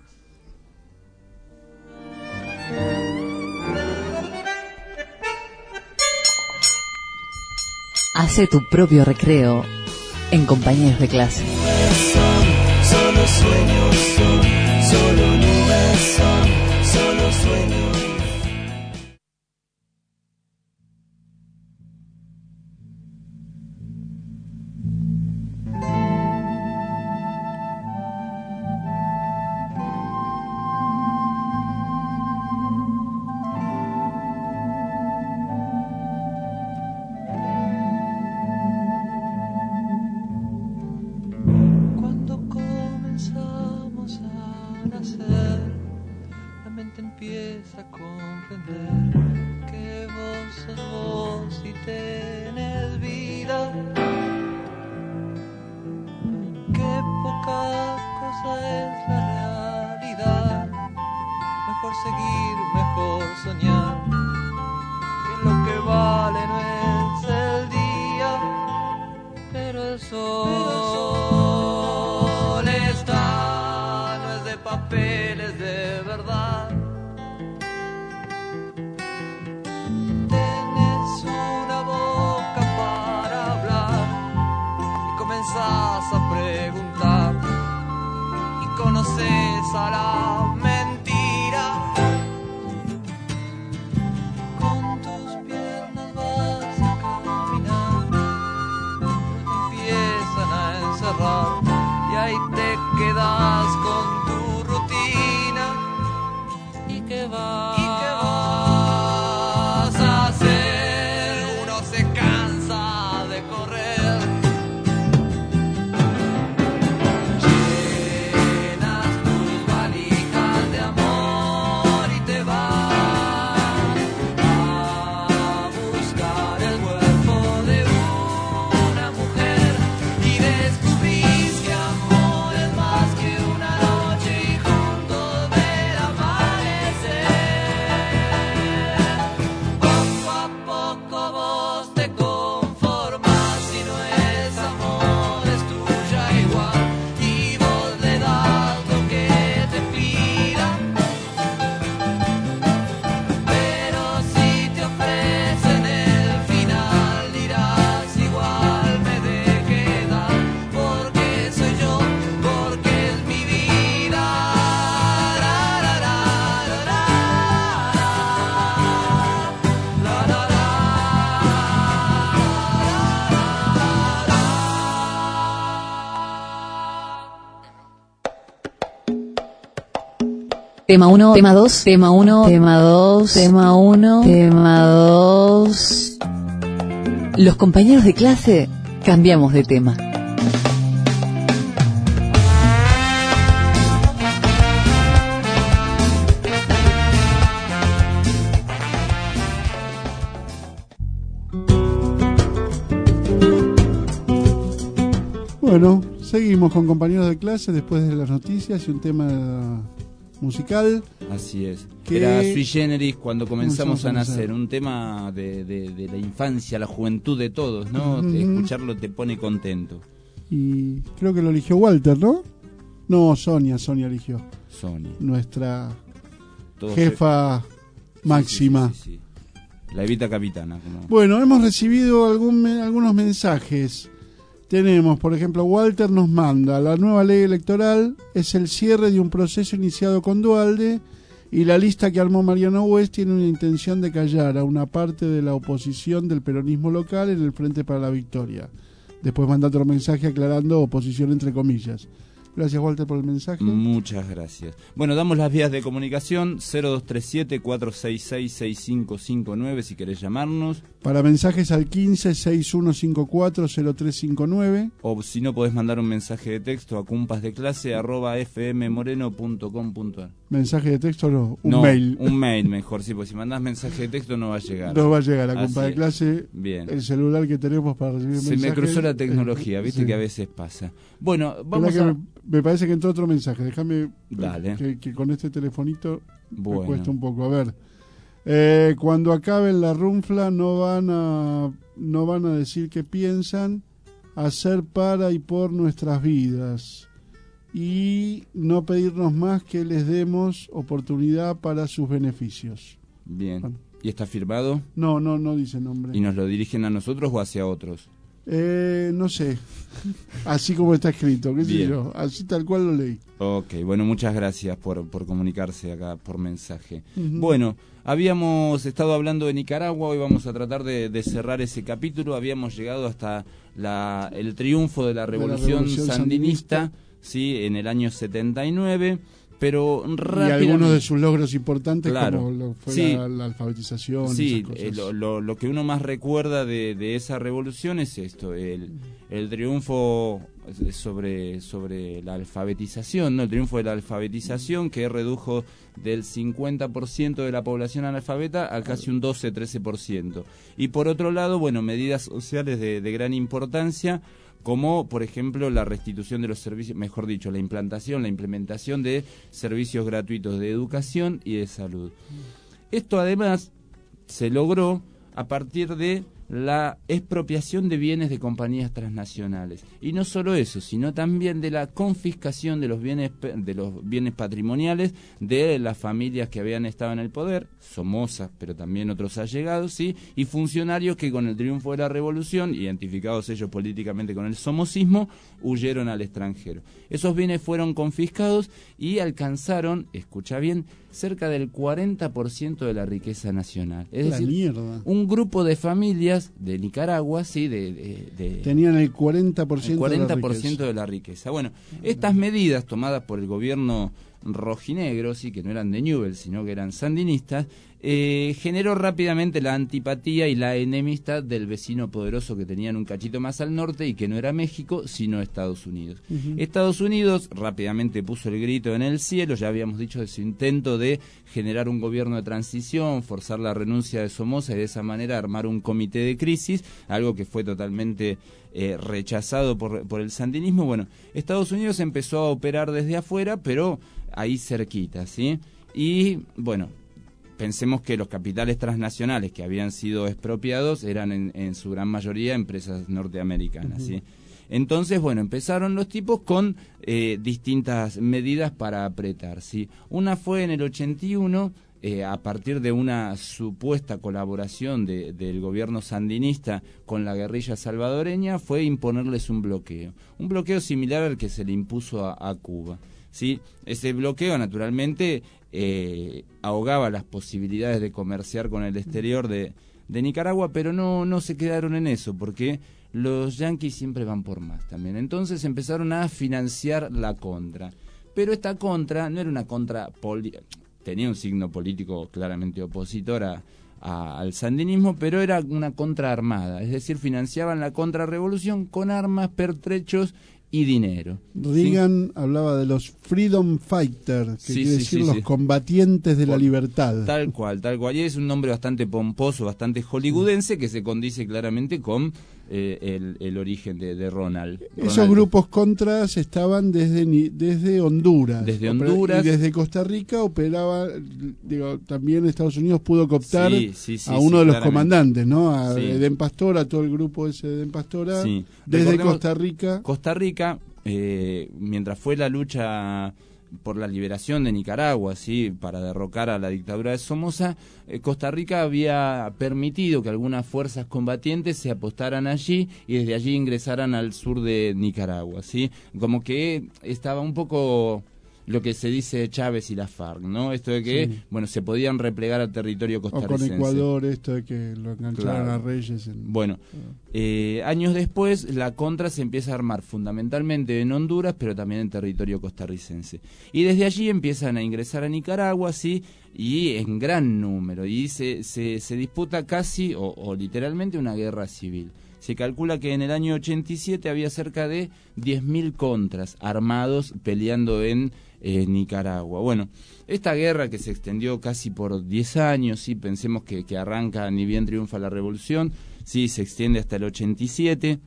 Hace tu propio recreo en compañeros de clase. Solo sueños son, solo nubes son, solo sueños. Empieza a comprender que vos sos vos y tenés vida, que poca cosa es la realidad, mejor seguir, mejor soñar, que lo que vale no es el día, pero el sol está, no es de papel, es de verdad. tuya y te quedas con tu rutina. ¿Y qué vas a hacer? Uno se cansa de correr. Llenas tus valijas de amor y te vas a buscar el cuerpo de una mujer y descubrís que amor es más que una noche y juntos ver amanecer. Poco a poco vos te conformas, si no es amor es tuya igual y vos le das lo que te pida. Pero si te ofrecen el final dirás igual me dejé dar, porque soy yo, porque es mi vida. La, la, la, la, la, la, la, la. Tema 1, tema 2, tema 1, tema 2, tema 1, tema 2. Los compañeros de clase cambiamos de tema. Bueno, seguimos con compañeros de clase después de las noticias y un tema musical. Así es. Que Era sui generis cuando comenzamos a nacer. nacer. Un tema de la infancia, la juventud de todos, ¿no? Ujú. Escucharlo te pone contento. Y creo que lo eligió Walter, ¿no? No, Sonia eligió. Sonia. Nuestra Todos jefa máxima. Sí. La Evita Capitana. Como... Bueno, hemos recibido algunos mensajes. Tenemos, por ejemplo, Walter nos manda: la nueva ley electoral es el cierre de un proceso iniciado con Duhalde y la lista que armó Mariano West tiene una intención de callar a una parte de la oposición del peronismo local en el Frente para la Victoria. Después manda otro mensaje aclarando oposición entre comillas. Gracias, Walter, por el mensaje. Muchas gracias. Bueno, damos las vías de comunicación: 0237-466-6559 si querés llamarnos. Para mensajes al 15-6154-0359. O si no, podés mandar un mensaje de texto a compasdeclase@fmmoreno.com.ar. Mensaje de texto no, No, mail. Un mail mejor, sí, porque si mandás mensaje de texto no va a llegar. No va a llegar a Así compa de es. clase. Bien. El celular que tenemos para recibir Se mensajes. me cruzó la tecnología, viste sí. que a veces pasa. Bueno, Verdad vamos que a... me parece que entró otro mensaje. Déjame Dale. que con este telefonito Bueno. me cuesta un poco. A ver. Cuando acaben la runfla no van a decir qué piensan hacer para y por nuestras vidas y no pedirnos más que les demos oportunidad para sus beneficios. Bien. Bueno. ¿Y está firmado? No dice nombre. ¿Y nos lo dirigen a nosotros o hacia otros? No sé. Así como está escrito, qué sé Bien. yo. Así tal cual lo leí. Ok, bueno, muchas gracias por comunicarse acá por mensaje. Ujú. Bueno, habíamos estado hablando de Nicaragua, hoy vamos a tratar de cerrar ese capítulo. Habíamos llegado hasta el triunfo de la revolución sandinista, ¿sí? En el año 79. Pero y rápidamente... algunos de sus logros importantes, Claro. como fue Sí. la alfabetización. Sí, esas cosas. lo que uno más recuerda de esa revolución es esto, el triunfo sobre la alfabetización, ¿no? El triunfo de la alfabetización que redujo del 50% de la población analfabeta a casi un 12-13%. Y por otro lado, bueno, medidas sociales de gran importancia, como por ejemplo la restitución de los servicios, mejor dicho, la implementación de servicios gratuitos de educación y de salud. Esto además se logró a partir de la expropiación de bienes de compañías transnacionales. Y no solo eso, sino también de la confiscación de los bienes patrimoniales de las familias que habían estado en el poder, Somoza, pero también otros allegados, ¿sí? Y funcionarios que con el triunfo de la revolución, identificados ellos políticamente con el somocismo, huyeron al extranjero. Esos bienes fueron confiscados y alcanzaron, escucha bien, cerca del 40% de la riqueza nacional. Es decir, mierda. un grupo de familias familias de Nicaragua, sí, tenían el 40%, de la riqueza. Bueno, estas medidas tomadas por el gobierno rojinegro, sí, que no eran de Newell, sino que eran sandinistas, generó rápidamente la antipatía y la enemistad del vecino poderoso que tenían un cachito más al norte y que no era México, sino Estados Unidos. Estados Unidos rápidamente puso el grito en el cielo, ya habíamos dicho de su intento de generar un gobierno de transición, forzar la renuncia de Somoza y de esa manera armar un comité de crisis, algo que fue totalmente rechazado por el sandinismo. Bueno, Estados Unidos empezó a operar desde afuera, pero ahí cerquita, ¿sí? Y bueno, pensemos que los capitales transnacionales que habían sido expropiados eran en su gran mayoría empresas norteamericanas, ¿sí? Entonces, bueno, empezaron los tipos con distintas medidas para apretar, ¿sí? Una fue en el 81, a partir de una supuesta colaboración del gobierno sandinista con la guerrilla salvadoreña, fue imponerles un bloqueo similar al que se le impuso a Cuba, ¿sí? Ese bloqueo, naturalmente, ahogaba las posibilidades de comerciar con el exterior de Nicaragua, pero no se quedaron en eso, porque los yanquis siempre van por más también. Entonces empezaron a financiar la contra. Pero esta contra no era una contra tenía un signo político claramente opositor al sandinismo, pero era una contra armada, es decir, financiaban la contrarrevolución con armas, pertrechos y dinero. Reagan hablaba de los freedom fighters, que quiere decir los combatientes de la libertad. Tal cual. Y es un nombre bastante pomposo, bastante hollywoodense, que se condice claramente con el origen de Ronald. Esos grupos contras estaban desde Honduras. Desde Honduras. Y desde Costa Rica operaba, también Estados Unidos pudo cooptar a uno de los comandantes, ¿no? A Edén Pastora, a todo el grupo ese de Edén Pastora, desde Costa Rica. Mientras fue la lucha por la liberación de Nicaragua, ¿sí?, para derrocar a la dictadura de Somoza, Costa Rica había permitido que algunas fuerzas combatientes se apostaran allí y desde allí ingresaran al sur de Nicaragua, ¿sí? Como que estaba un poco lo que se dice Chávez y la FARC, ¿no? Esto de que, bueno, se podían replegar al territorio costarricense. O con Ecuador, esto de que lo engancharon a Reyes. Bueno, años después, la contra se empieza a armar fundamentalmente en Honduras, pero también en territorio costarricense. Y desde allí empiezan a ingresar a Nicaragua, sí, y en gran número. Y se disputa casi, o literalmente, una guerra civil. Se calcula que en el año 87 había cerca de 10.000 contras armados peleando en Nicaragua. Bueno, esta guerra que se extendió casi por 10 años, sí, pensemos que arranca ni bien triunfa la revolución, sí, se extiende hasta el 87,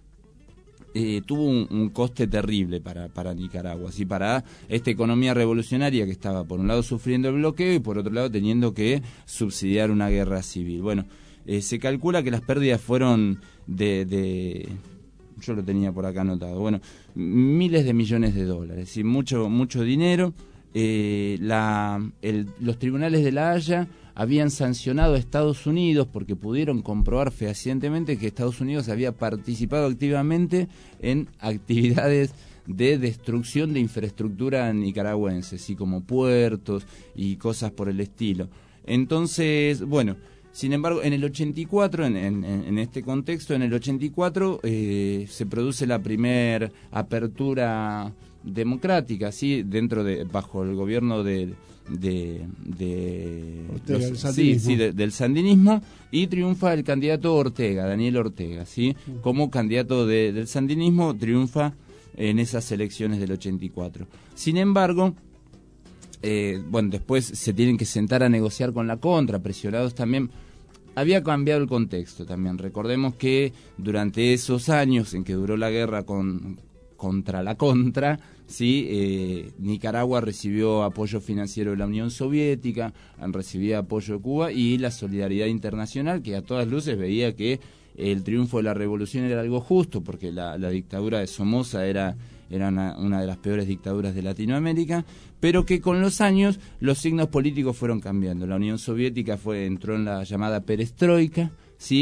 tuvo un coste terrible para Nicaragua, sí, para esta economía revolucionaria que estaba por un lado sufriendo el bloqueo y por otro lado teniendo que subsidiar una guerra civil. Bueno, se calcula que las pérdidas fueron yo lo tenía por acá anotado, bueno, miles de millones de dólares, ¿sí? Mucho dinero. Los tribunales de La Haya habían sancionado a Estados Unidos porque pudieron comprobar fehacientemente que Estados Unidos había participado activamente en actividades de destrucción de infraestructura nicaragüense, así como puertos y cosas por el estilo. Entonces, bueno, sin embargo, en el 84, en este contexto, en el 84 se produce la primer apertura democrática, ¿sí?, bajo el gobierno del sandinismo, y triunfa el candidato Ortega, Daniel Ortega, ¿sí? Como candidato del sandinismo triunfa en esas elecciones del 84. Sin embargo, después se tienen que sentar a negociar con la contra, presionados también. Había cambiado el contexto también. Recordemos que durante esos años en que duró la guerra contra la contra, ¿sí? Nicaragua recibió apoyo financiero de la Unión Soviética, recibía apoyo de Cuba y la solidaridad internacional, que a todas luces veía que el triunfo de la revolución era algo justo, porque la dictadura de Somoza era una de las peores dictaduras de Latinoamérica, pero que con los años los signos políticos fueron cambiando. La Unión Soviética entró en la llamada perestroika, ¿sí?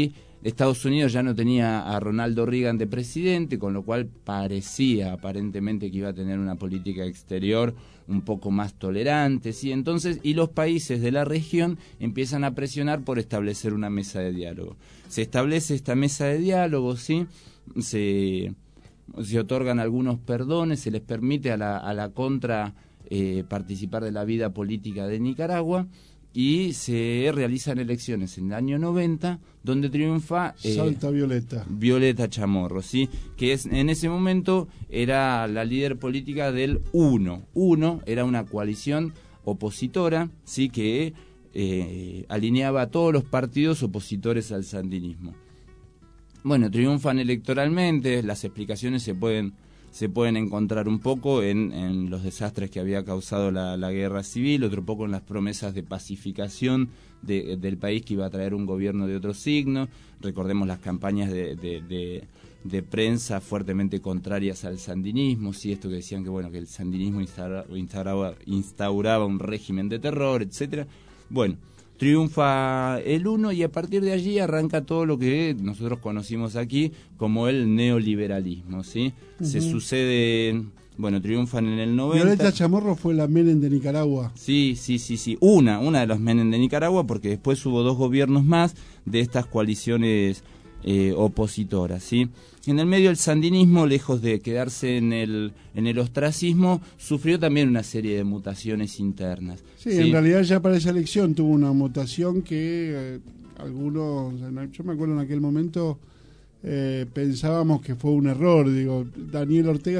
Estados Unidos ya no tenía a Ronaldo Reagan de presidente, con lo cual parecía aparentemente que iba a tener una política exterior un poco más tolerante, ¿sí? Entonces, y los países de la región empiezan a presionar por establecer una mesa de diálogo. Se establece esta mesa de diálogo, ¿sí? Se otorgan algunos perdones, se les permite a la contra participar de la vida política de Nicaragua, y se realizan elecciones en el año 90, donde triunfa Salta Violeta Chamorro, ¿sí? Que en ese momento era la líder política del UNO. UNO era una coalición opositora, ¿sí? Que alineaba a todos los partidos opositores al sandinismo. Bueno, triunfan electoralmente, las explicaciones se pueden encontrar un poco en los desastres que había causado la guerra civil, otro poco en las promesas de pacificación del país que iba a traer un gobierno de otro signo. Recordemos las campañas de prensa fuertemente contrarias al sandinismo, ¿sí? Esto que decían que el sandinismo instauraba un régimen de terror, etcétera. Bueno, triunfa el UNO y a partir de allí arranca todo lo que nosotros conocimos aquí como el neoliberalismo, ¿sí? Se sucede, triunfan en el 90. Violeta Chamorro fue la Menem de Nicaragua. Sí. Una de las Menem de Nicaragua, porque después hubo 2 gobiernos más de estas coaliciones opositoras, ¿sí? En el medio el sandinismo, lejos de quedarse en el ostracismo, sufrió también una serie de mutaciones internas. Sí, en realidad ya para esa elección tuvo una mutación que algunos, yo me acuerdo en aquel momento, pensábamos que fue un error. Daniel Ortega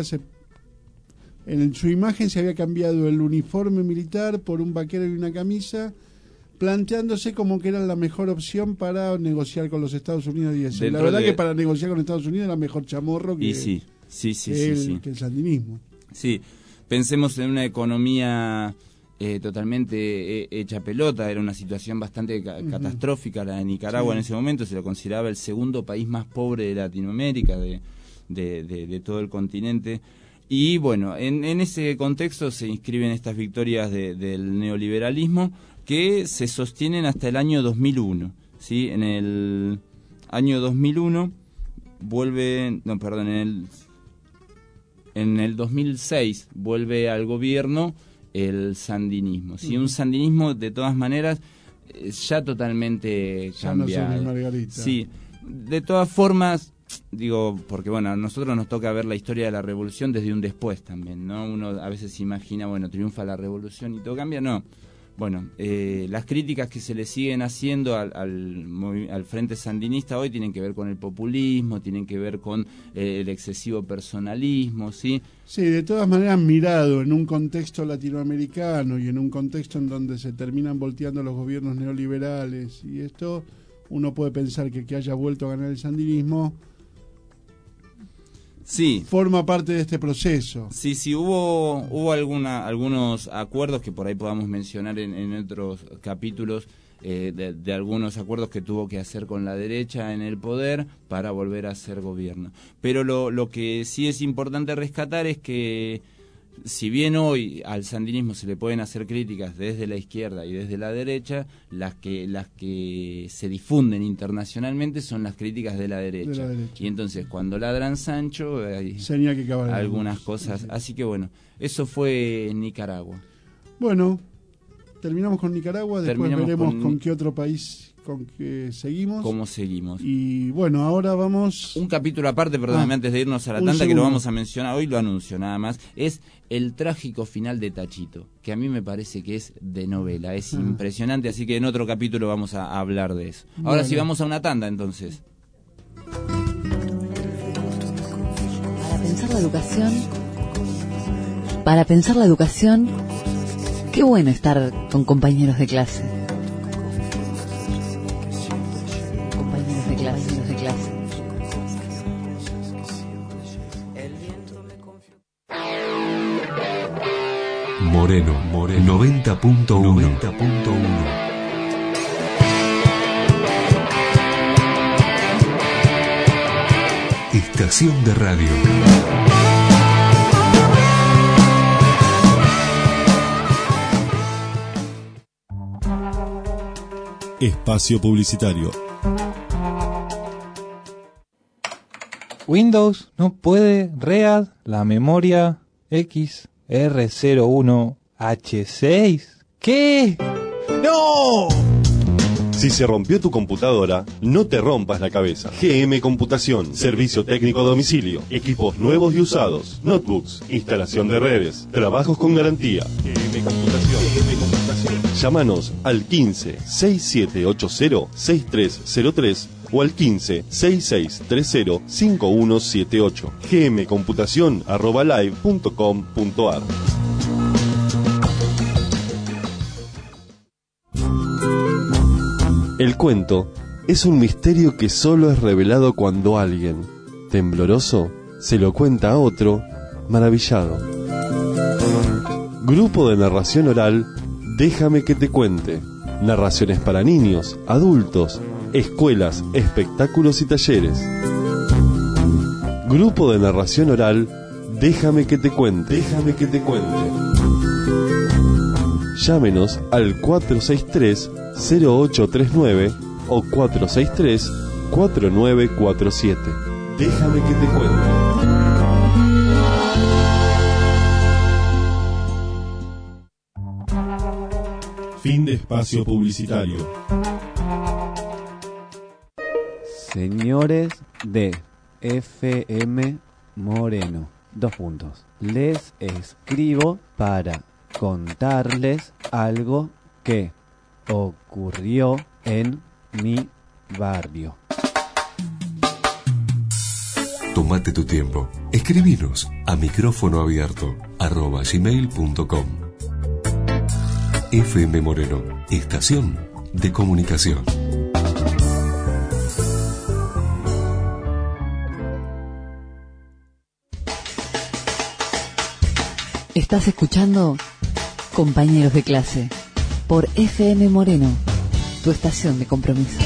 en su imagen se había cambiado el uniforme militar por un vaquero y una camisa, planteándose como que era la mejor opción para negociar con los Estados Unidos y eso. La verdad que para negociar con Estados Unidos era mejor Chamorro que, que el sandinismo. Sí, pensemos en una economía totalmente hecha pelota. Era una situación bastante catastrófica la de Nicaragua en ese momento. Se lo consideraba el segundo país más pobre de Latinoamérica, de todo el continente. Y bueno, en ese contexto se inscriben estas victorias del neoliberalismo, que se sostienen hasta el año 2001, ¿sí? En el año 2001 en el 2006 vuelve al gobierno el sandinismo, ¿sí? Un sandinismo de todas maneras ya totalmente cambiado. No son Margarita. Sí, de todas formas, porque a nosotros nos toca ver la historia de la revolución desde un después también, ¿no? Uno a veces imagina, triunfa la revolución y todo cambia, no. Las críticas que se le siguen haciendo al Frente Sandinista hoy tienen que ver con el populismo, tienen que ver con el excesivo personalismo, ¿sí? Sí, de todas maneras mirado en un contexto latinoamericano y en un contexto en donde se terminan volteando los gobiernos neoliberales y esto, uno puede pensar que haya vuelto a ganar el sandinismo sí forma parte de este proceso. Sí, hubo algunos acuerdos que por ahí podamos mencionar en otros capítulos, de algunos acuerdos que tuvo que hacer con la derecha en el poder para volver a ser gobierno. Pero lo que sí es importante rescatar es que si bien hoy al sandinismo se le pueden hacer críticas desde la izquierda y desde la derecha, las que se difunden internacionalmente son las críticas de la derecha. Y entonces cuando ladran Sancho hay algunas cosas. Así que eso fue Nicaragua. Bueno, terminamos con Nicaragua, después veremos con qué otro país con que seguimos. ¿Cómo seguimos? Y ahora vamos... Un capítulo aparte, perdóname, antes de irnos a la tanda, que lo vamos a mencionar, hoy lo anuncio nada más, es el trágico final de Tachito, que a mí me parece que es de novela, es impresionante, así que en otro capítulo vamos a hablar de eso. Ahora sí vamos a una tanda, entonces. Para pensar la educación, qué bueno estar con compañeros de clase. Compañeros de clase. Moreno 90.1. Estación de radio. Espacio publicitario. Windows no puede READ la memoria XR01H6. ¿Qué? ¡No! Si se rompió tu computadora, no te rompas la cabeza. GM Computación, servicio técnico a domicilio, equipos nuevos y usados, notebooks, instalación de redes, trabajos con garantía. GM Computación. Llámanos al 15 6780 6303 o al 15 6630 5178. gmcomputacion@live.com.ar. El cuento es un misterio que solo es revelado cuando alguien, tembloroso, se lo cuenta a otro, maravillado. Grupo de narración oral, Déjame que te cuente. Narraciones para niños, adultos, escuelas, espectáculos y talleres. Grupo de narración oral, Déjame que te cuente. Déjame que te cuente. Llámenos al 463-0839 o 463-4947. Déjame que te cuente. Fin de espacio publicitario. Señores de FM Moreno, les escribo para contarles algo que ocurrió en mi barrio. Tómate tu tiempo. Escribinos a micrófonoabierto@gmail.com. FM Moreno, estación de comunicación. Estás escuchando Compañeros de Clase por FM Moreno, tu estación de compromiso.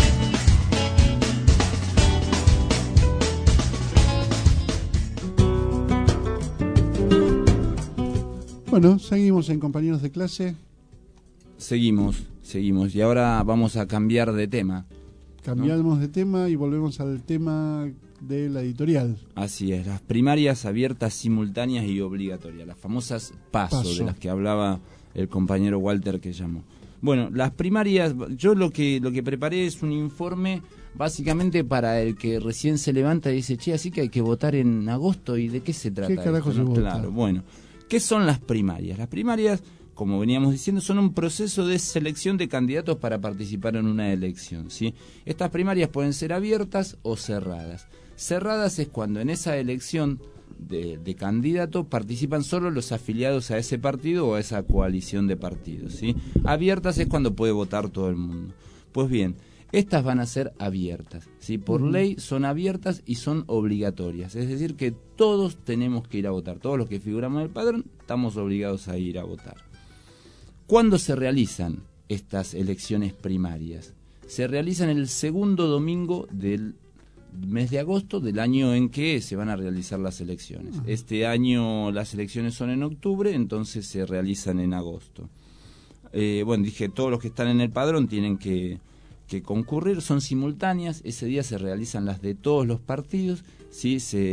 Bueno, seguimos en Compañeros de Clase. Seguimos. Y ahora vamos a cambiar de tema. Cambiamos de tema y volvemos al tema de la editorial. Así es, las primarias abiertas, simultáneas y obligatorias, las famosas PASO, de las que hablaba el compañero Walter que llamó. Bueno, las primarias, yo lo que preparé es un informe básicamente para el que recién se levanta y dice, che, así que hay que votar en agosto, ¿y de qué se trata? ¿Qué carajo se vota? Claro, bueno, ¿qué son las primarias? Las primarias, como veníamos diciendo, son un proceso de selección de candidatos para participar en una elección, ¿sí? Estas primarias pueden ser abiertas o cerradas. Cerradas es cuando en esa elección de candidato participan solo los afiliados a ese partido o a esa coalición de partidos, ¿sí? Abiertas es cuando puede votar todo el mundo. Pues bien, estas van a ser abiertas, ¿sí? Por ley son abiertas y son obligatorias, es decir que todos tenemos que ir a votar, todos los que figuramos en el padrón estamos obligados a ir a votar. ¿Cuándo se realizan estas elecciones primarias? Se realizan el segundo domingo del mes de agosto del año en que se van a realizar las elecciones. Este año las elecciones son en octubre, entonces se realizan en agosto. Bueno, dije, todos los que están en el padrón tienen que concurrir, son simultáneas, ese día se realizan las de todos los partidos, ¿sí?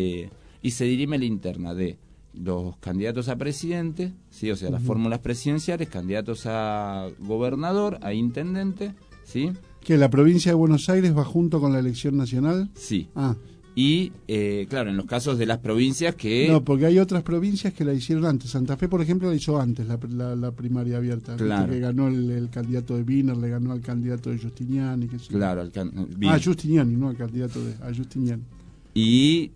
Y se dirime la interna de los candidatos a presidente, ¿sí? O sea, las fórmulas presidenciales, candidatos a gobernador, a intendente, ¿sí? ¿Que la provincia de Buenos Aires va junto con la elección nacional? Sí. Y, claro, en los casos de las provincias que... No, porque hay otras provincias que la hicieron antes. Santa Fe, por ejemplo, la hizo antes, la primaria abierta. Claro. Que ganó el candidato de Wiener, le ganó al candidato de Justiniani. Claro, Justiniani, no al candidato a Justiniani. Y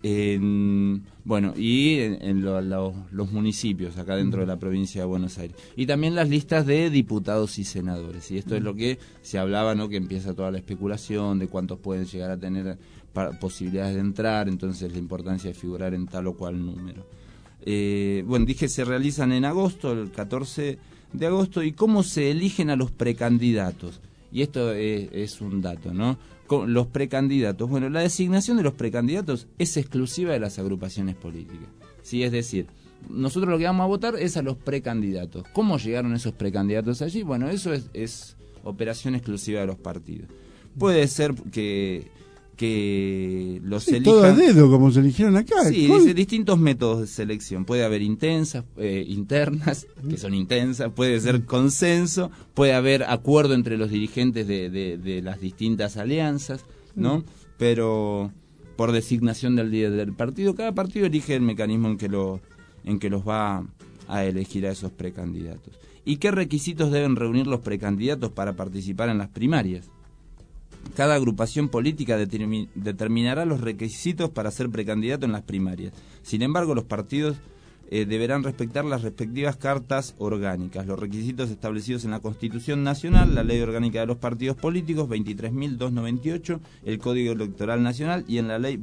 bueno, y en los municipios acá dentro de la provincia de Buenos Aires, y también las listas de diputados y senadores, y esto es lo que se hablaba, ¿no? Que empieza toda la especulación de cuántos pueden llegar a tener posibilidades de entrar, entonces la importancia de figurar en tal o cual número. Bueno, dije se realizan en agosto, el 14 de agosto, y cómo se eligen a los precandidatos, y esto es un dato, ¿no? Los precandidatos. Bueno, la designación de los precandidatos es exclusiva de las agrupaciones políticas, ¿sí? Es decir, nosotros lo que vamos a votar es a los precandidatos. ¿Cómo llegaron esos precandidatos allí? Bueno, eso es operación exclusiva de los partidos. Puede ser que que los Sí, elijan. todo a dedo, como se eligieron acá. Sí, ¿Cuál? dice distintos métodos de selección. Puede haber intensas, internas, que son intensas, puede ser consenso, puede haber acuerdo entre los dirigentes de las distintas alianzas, ¿no? Pero por designación del líder del partido, cada partido elige el mecanismo en que los va a elegir a esos precandidatos. ¿Y qué requisitos deben reunir los precandidatos para participar en las primarias? Cada agrupación política determinará los requisitos para ser precandidato en las primarias. Sin embargo, los partidos deberán respetar las respectivas cartas orgánicas, los requisitos establecidos en la Constitución Nacional, la Ley Orgánica de los Partidos Políticos 23.298, el Código Electoral Nacional y en la Ley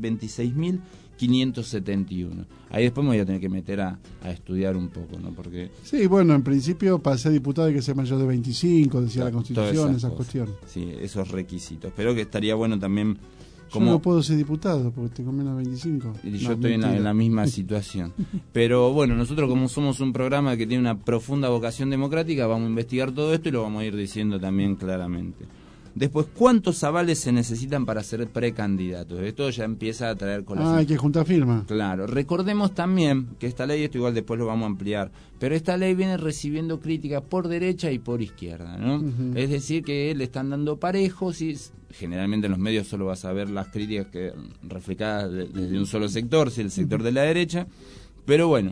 26.571. Ahí después me voy a tener que meter a estudiar un poco, ¿no? Porque Sí, bueno, en principio para ser diputado hay que ser mayor de 25, decía la Constitución, esas cuestiones. Sí, esos requisitos. Pero que estaría bueno también. Yo no puedo ser diputado porque tengo menos de 25. Y yo estoy en la misma situación. Pero bueno, nosotros como somos un programa que tiene una profunda vocación democrática, vamos a investigar todo esto y lo vamos a ir diciendo también claramente. Después, ¿cuántos avales se necesitan para ser precandidatos? Esto ya empieza a traer colación. Hay que juntar firmas. Claro, recordemos también que esta ley, esto igual después lo vamos a ampliar, pero esta ley viene recibiendo críticas por derecha y por izquierda, ¿no? Es decir, que le están dando parejos y generalmente en los medios solo vas a ver las críticas que reflejadas desde un solo sector, si el sector de la derecha, pero bueno,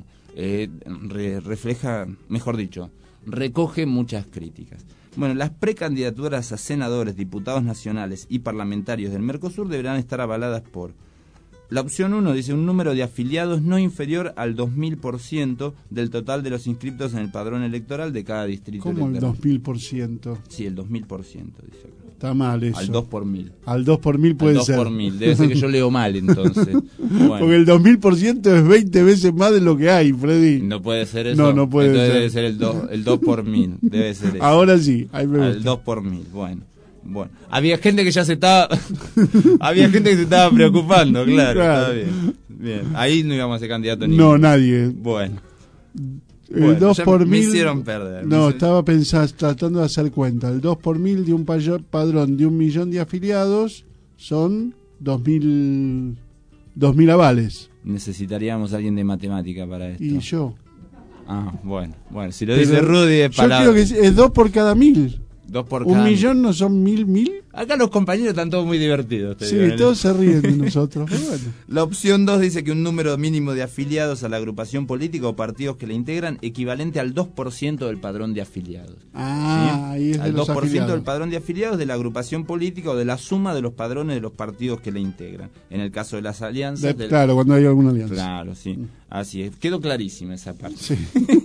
refleja, mejor dicho, recoge muchas críticas. Bueno, las precandidaturas a senadores, diputados nacionales y parlamentarios del Mercosur deberán estar avaladas por... La opción 1 dice un número de afiliados no inferior al 2000% del total de los inscriptos en el padrón electoral de cada distrito ¿Cómo electoral. el 2000%? Sí, el 2000%, dice acá. Está mal eso. Al 2 por 1000. Al 2 por 1000 puede ser. Al 2 por 1000. Debe ser que yo leo mal entonces. Bueno. Porque el 2000% es 20 veces más de lo que hay, Freddy. No puede ser eso. No puede entonces ser. Debe ser el 2 por 1000. Debe ser eso. Ahora sí. Ahí me Al 2 por 1000. Bueno. Había gente que ya se estaba había gente que se estaba preocupando, claro. Está bien. Ahí no íbamos a ser candidato ni. No, nadie. Bueno. El 2 por 1000 me hicieron perder. No, estaba tratando de hacer cuenta. El 2 por 1000 de un padrón de 1 millón de afiliados son 2000 avales. Necesitaríamos a alguien de matemática para esto. Y yo. Bueno, si lo dice Rudy es palabra. Yo creo que es 2 por cada 1000. 2 por 1 millón no son 1000. Acá los compañeros están todos muy divertidos. Sí, todos se ríen de nosotros. Pero bueno. La opción 2 dice que un número mínimo de afiliados a la agrupación política o partidos que la integran equivalente al 2% del padrón de afiliados. Ahí es de al los 2% afiliados. del padrón de afiliados de la agrupación política o de la suma de los padrones de los partidos que la integran. En el caso de las alianzas... Claro, cuando hay alguna alianza. Claro, sí. Así es. Quedó clarísima esa parte. Sí.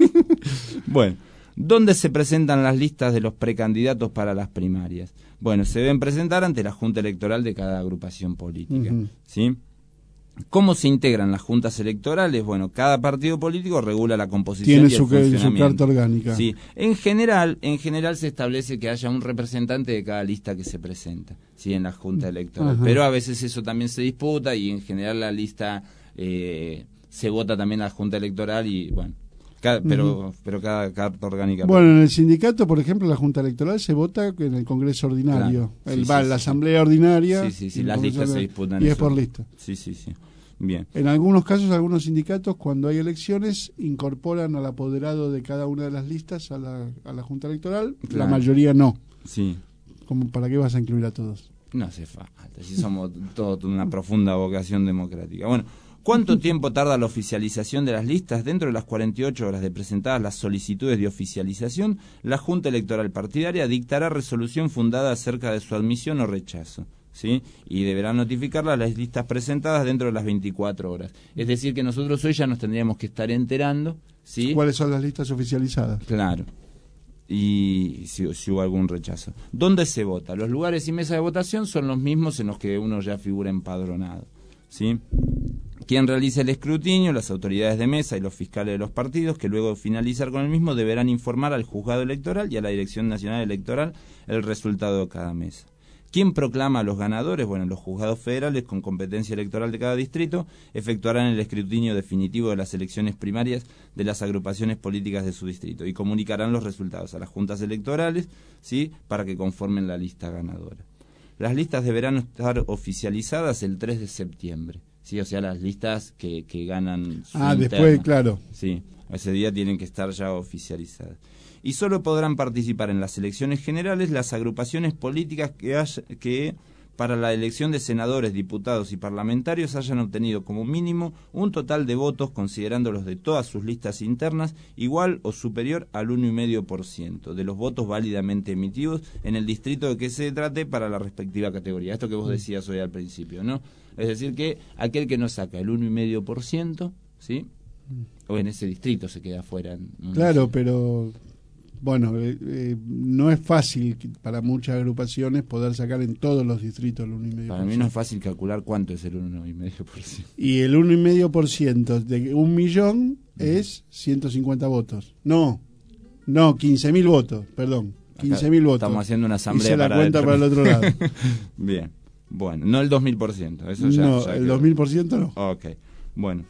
Bueno. ¿Dónde se presentan las listas de los precandidatos para las primarias? Bueno, se deben presentar ante la Junta Electoral de cada agrupación política. ¿Sí? ¿Cómo se integran las juntas electorales? Bueno, cada partido político regula la composición y el funcionamiento. Su carta orgánica. Sí. En general se establece que haya un representante de cada lista que se presenta, ¿sí? En la Junta Electoral. Pero a veces eso también se disputa y en general la lista se vota también a la Junta Electoral y bueno. Pero cada carta orgánica. Bueno, en el sindicato, por ejemplo, la Junta Electoral se vota en el Congreso Ordinario. Claro. La Asamblea Ordinaria. Sí, las listas se disputan. Y es por lista. Sí. Bien. En algunos casos, algunos sindicatos, cuando hay elecciones, incorporan al apoderado de cada una de las listas a la Junta Electoral. Claro. La mayoría no. Sí. ¿Para qué vas a incluir a todos? No hace falta. Si somos todos una profunda vocación democrática. Bueno. ¿Cuánto tiempo tarda la oficialización de las listas? Dentro de las 48 horas de presentadas las solicitudes de oficialización, la Junta Electoral Partidaria dictará resolución fundada acerca de su admisión o rechazo, ¿sí? Y deberá notificarla a las listas presentadas dentro de las 24 horas. Es decir, que nosotros hoy ya nos tendríamos que estar enterando, ¿sí? ¿Cuáles son las listas oficializadas? Claro. Y si hubo algún rechazo. ¿Dónde se vota? Los lugares y mesas de votación son los mismos en los que uno ya figura empadronado, ¿sí? Quien realice el escrutinio, las autoridades de mesa y los fiscales de los partidos, que luego de finalizar con el mismo, deberán informar al juzgado electoral y a la Dirección Nacional Electoral el resultado de cada mesa. ¿Quién proclama a los ganadores? Bueno, los juzgados federales, con competencia electoral de cada distrito, efectuarán el escrutinio definitivo de las elecciones primarias de las agrupaciones políticas de su distrito y comunicarán los resultados a las juntas electorales, ¿sí? Para que conformen la lista ganadora. Las listas deberán estar oficializadas el 3 de septiembre. Sí, o sea, las listas que ganan su interna. Después, claro. Sí, ese día tienen que estar ya oficializadas. Y solo podrán participar en las elecciones generales las agrupaciones políticas que para la elección de senadores, diputados y parlamentarios hayan obtenido como mínimo un total de votos, considerando los de todas sus listas internas, igual o superior al 1,5% de los votos válidamente emitidos en el distrito de que se trate para la respectiva categoría. Esto que vos decías hoy al principio, ¿no? Es decir, que aquel que no saca el 1,5%, ¿sí? O en ese distrito se queda fuera. ¿No? Claro, pero... Bueno, no es fácil para muchas agrupaciones poder sacar en todos los distritos el 1,5%. Para mí no es fácil calcular cuánto es el 1,5%. Y el 1,5% de 1.000.000 es 150 votos. No, 15.000 votos, perdón. 15.000 votos. Estamos haciendo una asamblea. Hice la cuenta para el otro lado. Bien. Bueno, no el 2.000%. Eso no, ya el 2.000% no. Ok. Bueno.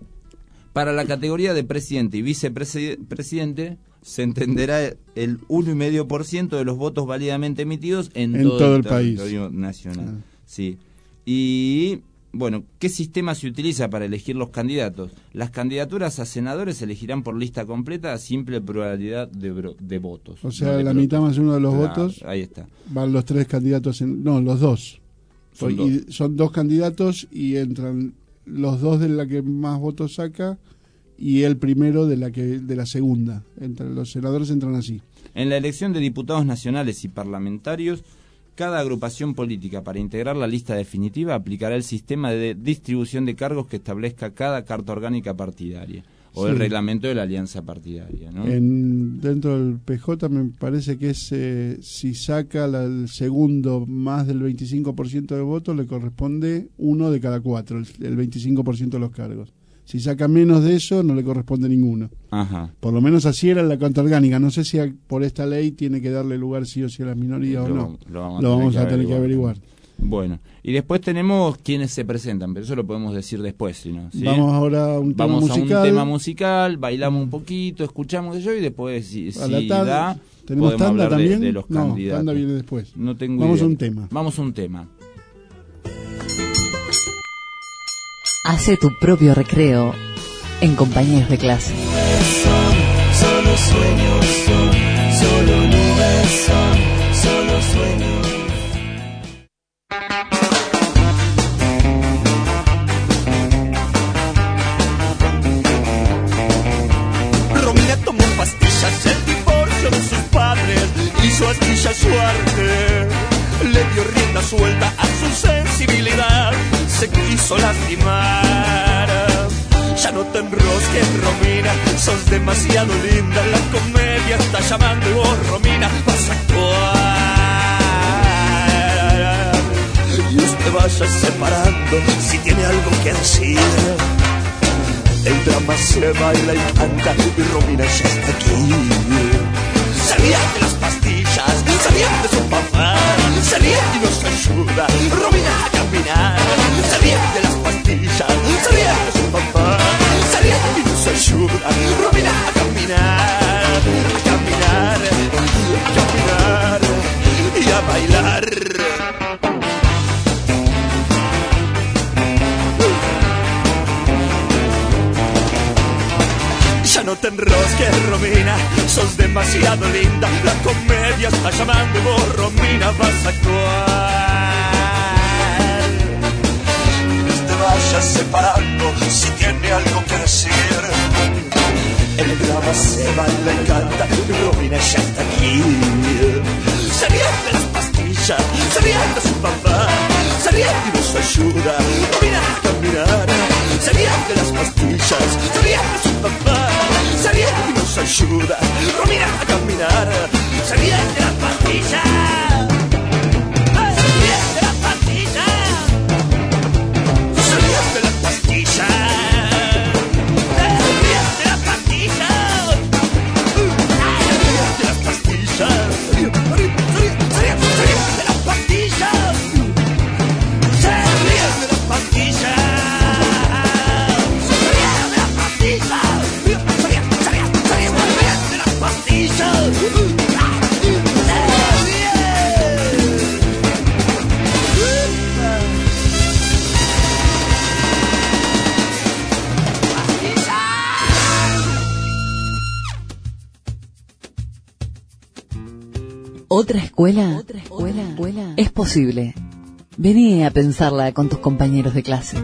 Para la categoría de presidente y vicepresidente se entenderá el 1,5% de los votos válidamente emitidos en todo el territorio nacional. Sí. Y, bueno, ¿qué sistema se utiliza para elegir los candidatos? Las candidaturas a senadores se elegirán por lista completa a simple pluralidad de votos. O sea, la mitad más uno de los votos. Ahí está. Van los tres candidatos, los dos. Son dos candidatos y entran los dos de la que más votos saca y el primero de la segunda. Entre los senadores entran así. En la elección de diputados nacionales y parlamentarios, cada agrupación política para integrar la lista definitiva aplicará el sistema de distribución de cargos que establezca cada carta orgánica partidaria o el reglamento de la alianza partidaria, ¿no? Dentro del PJ me parece que es si saca el segundo más del 25% de votos le corresponde uno de cada cuatro, el 25% de los cargos. Si saca menos de eso, no le corresponde ninguno. Ajá. Por lo menos así era la carta orgánica. No sé si por esta ley tiene que darle lugar sí o sí a las minorías o no. Lo vamos a tener que averiguar. Bueno, y después tenemos quienes se presentan, pero eso lo podemos decir después, si no. ¿Sí? Vamos ahora a un tema musical. Vamos a un tema musical, bailamos un poquito, escuchamos eso y después, si da, ¿tenemos tanda hablar también? De los candidatos. Tanda viene después. No tengo Vamos idea. a un tema. Vamos a un tema. Hace tu propio recreo en compañeros de clase. Solo sueños son, solo nubes son, solo sueños. Romina tomó pastillas, el divorcio de sus padres hizo astilla su arte. Le dio rienda suelta a su sensibilidad, se quiso lastimar. Ya no te enrosques, Romina, sos demasiado linda. La comedia está llamando y vos, Romina, vas a actuar. Y usted vaya separando si tiene algo que decir. El drama se baila y canta y Romina ya está aquí. Salían de las pastillas, salían de su papá, salían y nos ayuda Romina a caminar. Salían de las pastillas, salían de su papá, salían y nos ayuda Romina a caminar, a caminar, a caminar y a bailar. Ya no te enrosques, Romina, sos demasiado linda. La comedia está llamando y vos, Romina, vas a actuar. Te vayas separando si tiene algo que decir. El drama se baila y canta y Romina ya está aquí. Salían de las pastillas, salían de su papá, salían y nos ayuda Romina a caminar. Salían de las pastillas, salían de su papá, salían y nos ayuda Romina a caminar. Salían de las pastillas, salían de las pastillas, salían de las pastillas, salían de las pastillas, salían de las pastillas, salían de las pastillas, salían de las pastillas. Salían de las pastillas. ¿Otra escuela? Es posible. Vení a pensarla con tus compañeros de clase.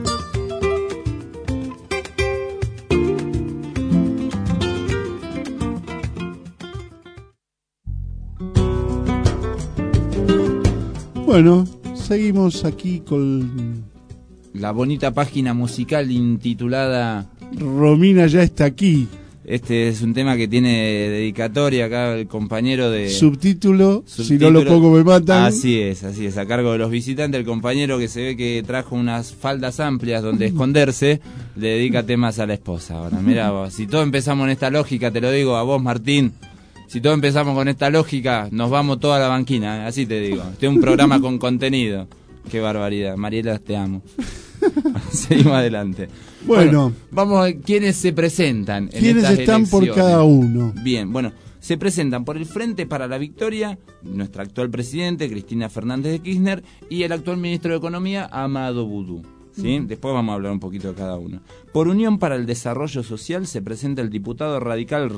Bueno, seguimos aquí con la bonita página musical intitulada Romina ya está aquí. Este es un tema que tiene dedicatoria acá el compañero de... Subtítulo, si no lo pongo me matan. Así es, a cargo de los visitantes, el compañero que se ve que trajo unas faldas amplias donde esconderse, le dedica temas a la esposa. Ahora, mira vos, si todos empezamos en esta lógica, te lo digo a vos, Martín, si todos empezamos con esta lógica, nos vamos toda la banquina, así te digo. Este es un programa con contenido. Qué barbaridad, Mariela, te amo. Seguimos adelante. Bueno, vamos a ver quiénes se presentan en ¿quiénes estas están elecciones? Por cada uno? Bien, bueno, se presentan por el Frente para la Victoria nuestra actual presidente, Cristina Fernández de Kirchner, y el actual ministro de Economía, Amado Boudou. ¿Sí? Después vamos a hablar un poquito de cada uno. Por Unión para el Desarrollo Social se presenta el diputado radical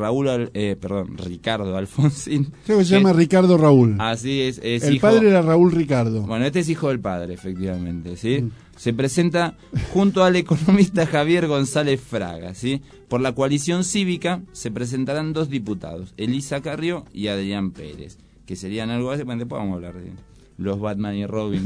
Ricardo Alfonsín. Creo que se llama Ricardo Raúl. Así es el hijo... padre era Raúl Ricardo. Bueno, este es hijo del padre, efectivamente, ¿sí? Se presenta junto al economista Javier González Fraga, ¿sí? Por la coalición cívica se presentarán dos diputados, Elisa Carrió y Adrián Pérez, que serían algo así. Bueno, después vamos a hablar de los Batman y Robin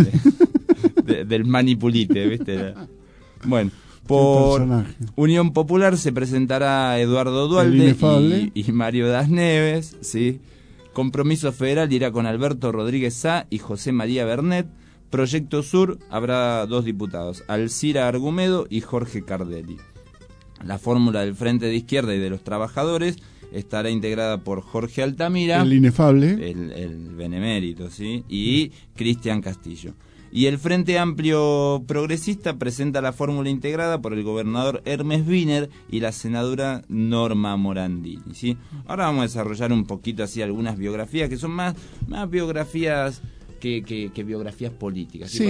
del Manipulite, ¿viste? Bueno, por Unión Popular se presentará Eduardo Dualde y Mario Das Neves, ¿sí? Compromiso Federal irá con Alberto Rodríguez Sá y José María Bernet. Proyecto Sur habrá dos diputados, Alcira Argumedo y Jorge Cardelli. La fórmula del Frente de Izquierda y de los Trabajadores estará integrada por Jorge Altamira, el inefable, el benemérito, ¿sí? Y Cristian Castillo. Y el Frente Amplio Progresista presenta la fórmula integrada por el gobernador Hermes Wiener y la senadora Norma Morandini, ¿sí? Ahora vamos a desarrollar un poquito así algunas biografías que son más biografías que biografías políticas. Sí,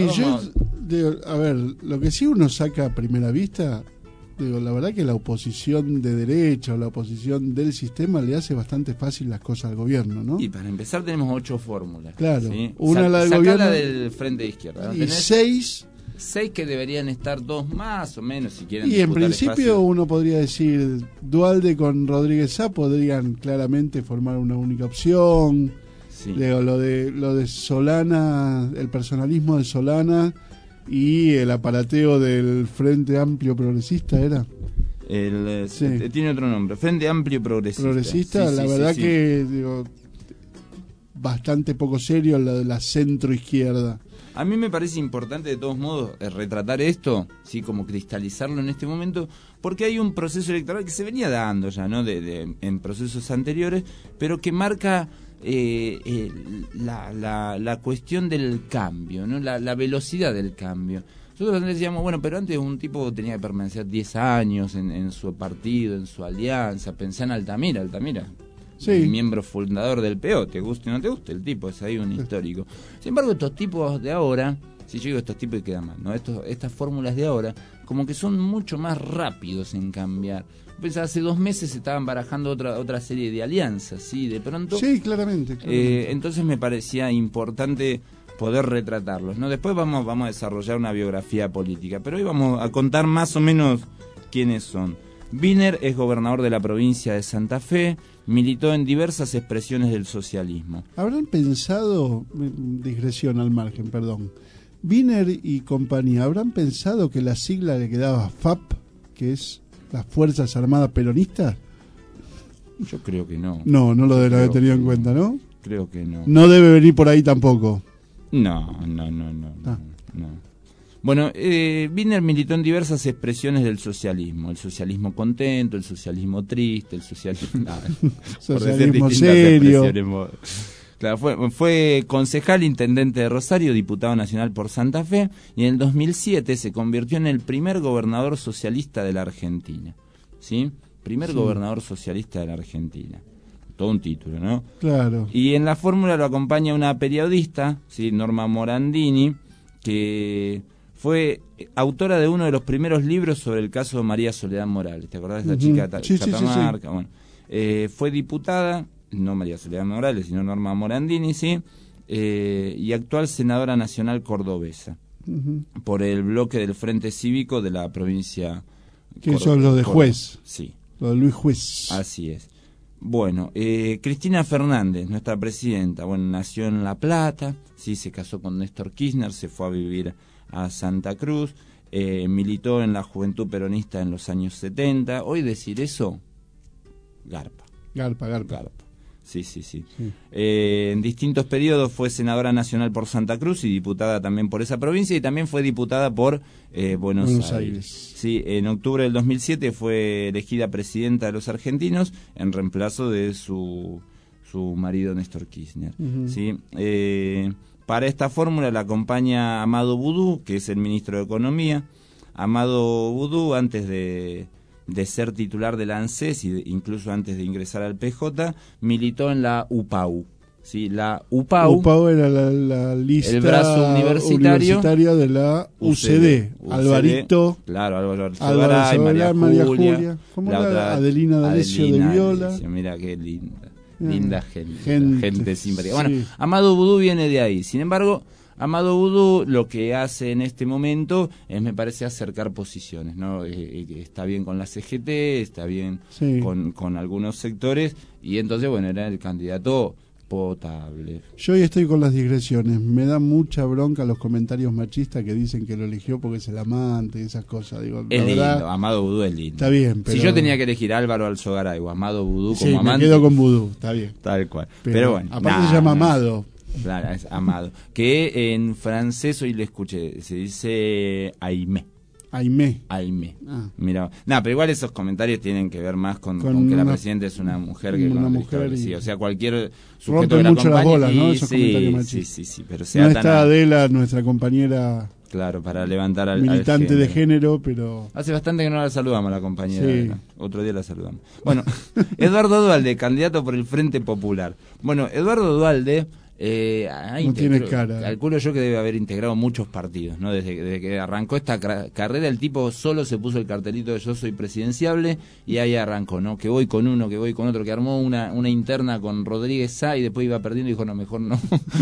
a ver, lo que sí uno saca a primera vista, la verdad que la oposición de derecha o la oposición del sistema le hace bastante fácil las cosas al gobierno, ¿no? Y para empezar tenemos 8 fórmulas. Claro, ¿sí? Una la del gobierno del Frente de Izquierda, ¿no? Y 6 que deberían estar 2 más o menos si quieren. Y en principio espacio. Uno podría decir Dualde con Rodríguez Sá podrían claramente formar una única opción. Sí. Lo de Solana, el personalismo de Solana y el aparateo del Frente Amplio Progresista era. Tiene otro nombre, Frente Amplio Progresista. La verdad que bastante poco serio la de la centro-izquierda. A mí me parece importante de todos modos retratar esto, sí, como cristalizarlo en este momento, porque hay un proceso electoral que se venía dando ya, ¿no? En procesos anteriores, pero que marca la cuestión del cambio, ¿no? La velocidad del cambio. Nosotros antes decíamos, bueno, pero antes un tipo tenía que permanecer 10 años en su partido, en su alianza. Pensá en Altamira. Sí. El miembro fundador del PO, te guste o no te guste, el tipo es ahí un histórico. Sin embargo, estos tipos de ahora, si yo digo estos tipos quedan mal, ¿no? Estas fórmulas de ahora, como que son mucho más rápidos en cambiar. Pues hace 2 meses se estaban barajando otra serie de alianzas, ¿sí? De pronto. Sí, claramente. Entonces me parecía importante poder retratarlos, ¿no? Después vamos a desarrollar una biografía política, pero hoy vamos a contar más o menos quiénes son. Wiener es gobernador de la provincia de Santa Fe, militó en diversas expresiones del socialismo. ¿Habrán pensado, digresión al margen, perdón, Wiener y compañía, habrán pensado que la sigla le quedaba FAP, que es las Fuerzas Armadas Peronistas? Yo creo que no. No lo deben haber tenido en cuenta, ¿no? Creo que no. No debe venir por ahí tampoco. No. Bueno, Wiener militó en diversas expresiones del socialismo. El socialismo contento, el socialismo triste, el socialismo... socialismo serio. Claro, fue concejal intendente de Rosario, diputado nacional por Santa Fe, y en el 2007 se convirtió en el primer gobernador socialista de la Argentina. ¿Sí? Gobernador socialista de la Argentina. Todo un título, ¿no? Claro. Y en la fórmula lo acompaña una periodista, ¿sí? Norma Morandini, que fue autora de uno de los primeros libros sobre el caso de María Soledad Morales. ¿Te acordás de esa chica de Catamarca? Sí. Bueno, fue diputada no María Soledad Morales, sino Norma Morandini, sí, y actual senadora nacional cordobesa, por el bloque del Frente Cívico de la provincia. Que son los de Juez. Sí. Los de Luis Juez. Así es. Bueno, Cristina Fernández, nuestra presidenta, bueno, nació en La Plata, sí, se casó con Néstor Kirchner, se fue a vivir a Santa Cruz, militó en la Juventud Peronista en los años 70. Hoy decir eso, garpa. Garpa. Sí. En distintos periodos fue senadora nacional por Santa Cruz y diputada también por esa provincia, y también fue diputada por Buenos Aires. Sí, en octubre del 2007 fue elegida presidenta de los argentinos en reemplazo de su marido Néstor Kirchner. ¿Sí? Para esta fórmula la acompaña Amado Boudou, que es el ministro de Economía. Amado Boudou, antes de ser titular de la ANSES, incluso antes de ingresar al PJ, militó en la UPAU. ¿Sí? La UPAU era la lista el brazo universitario de la UCD. Alvarito. Claro, Álvaro Alzogaray, María Julia. ¿Cómo era? Adelina D'Alessio de Viola. Mira qué linda gente simpática. Bueno, sí. Amado Boudou viene de ahí. Sin embargo, Amado Boudou lo que hace en este momento es, me parece, acercar posiciones, ¿no? Está bien con la CGT, está bien con algunos sectores, y entonces, bueno, era el candidato potable. Yo hoy estoy con las digresiones. Me da mucha bronca los comentarios machistas que dicen que lo eligió porque es el amante y esas cosas. Digo, es lindo, Amado Boudou es lindo. Está bien, pero... Si yo tenía que elegir a Álvaro Alzogaray o Amado Boudou como amante... me quedo con Boudou, está bien. Tal cual. Pero bueno. Aparte se llama Amado. Claro, es Amado. Que en francés, hoy le escuché, se dice Aimé. Mira, pero igual esos comentarios tienen que ver más con que la presidenta es una mujer que una mujer. Sí, o sea, cualquier sujeto rompen que la mucho las acompañe, bolas, ¿no? Esos comentarios machistas. Sí, pero sea no está Adela, nuestra compañera. Claro, para levantar al militante de género, pero... Hace bastante que no la saludamos a la compañera. Sí. Otro día la saludamos. Bueno, Eduardo Duhalde, candidato por el Frente Popular. Bueno, Eduardo Duhalde... no tiene cara. Calculo yo que debe haber integrado muchos partidos, ¿no? Desde que arrancó esta carrera, el tipo solo se puso el cartelito de yo soy presidenciable y ahí arrancó, ¿no? Que voy con uno, que voy con otro, que armó una interna con Rodríguez Sá y después iba perdiendo y dijo, no, mejor no,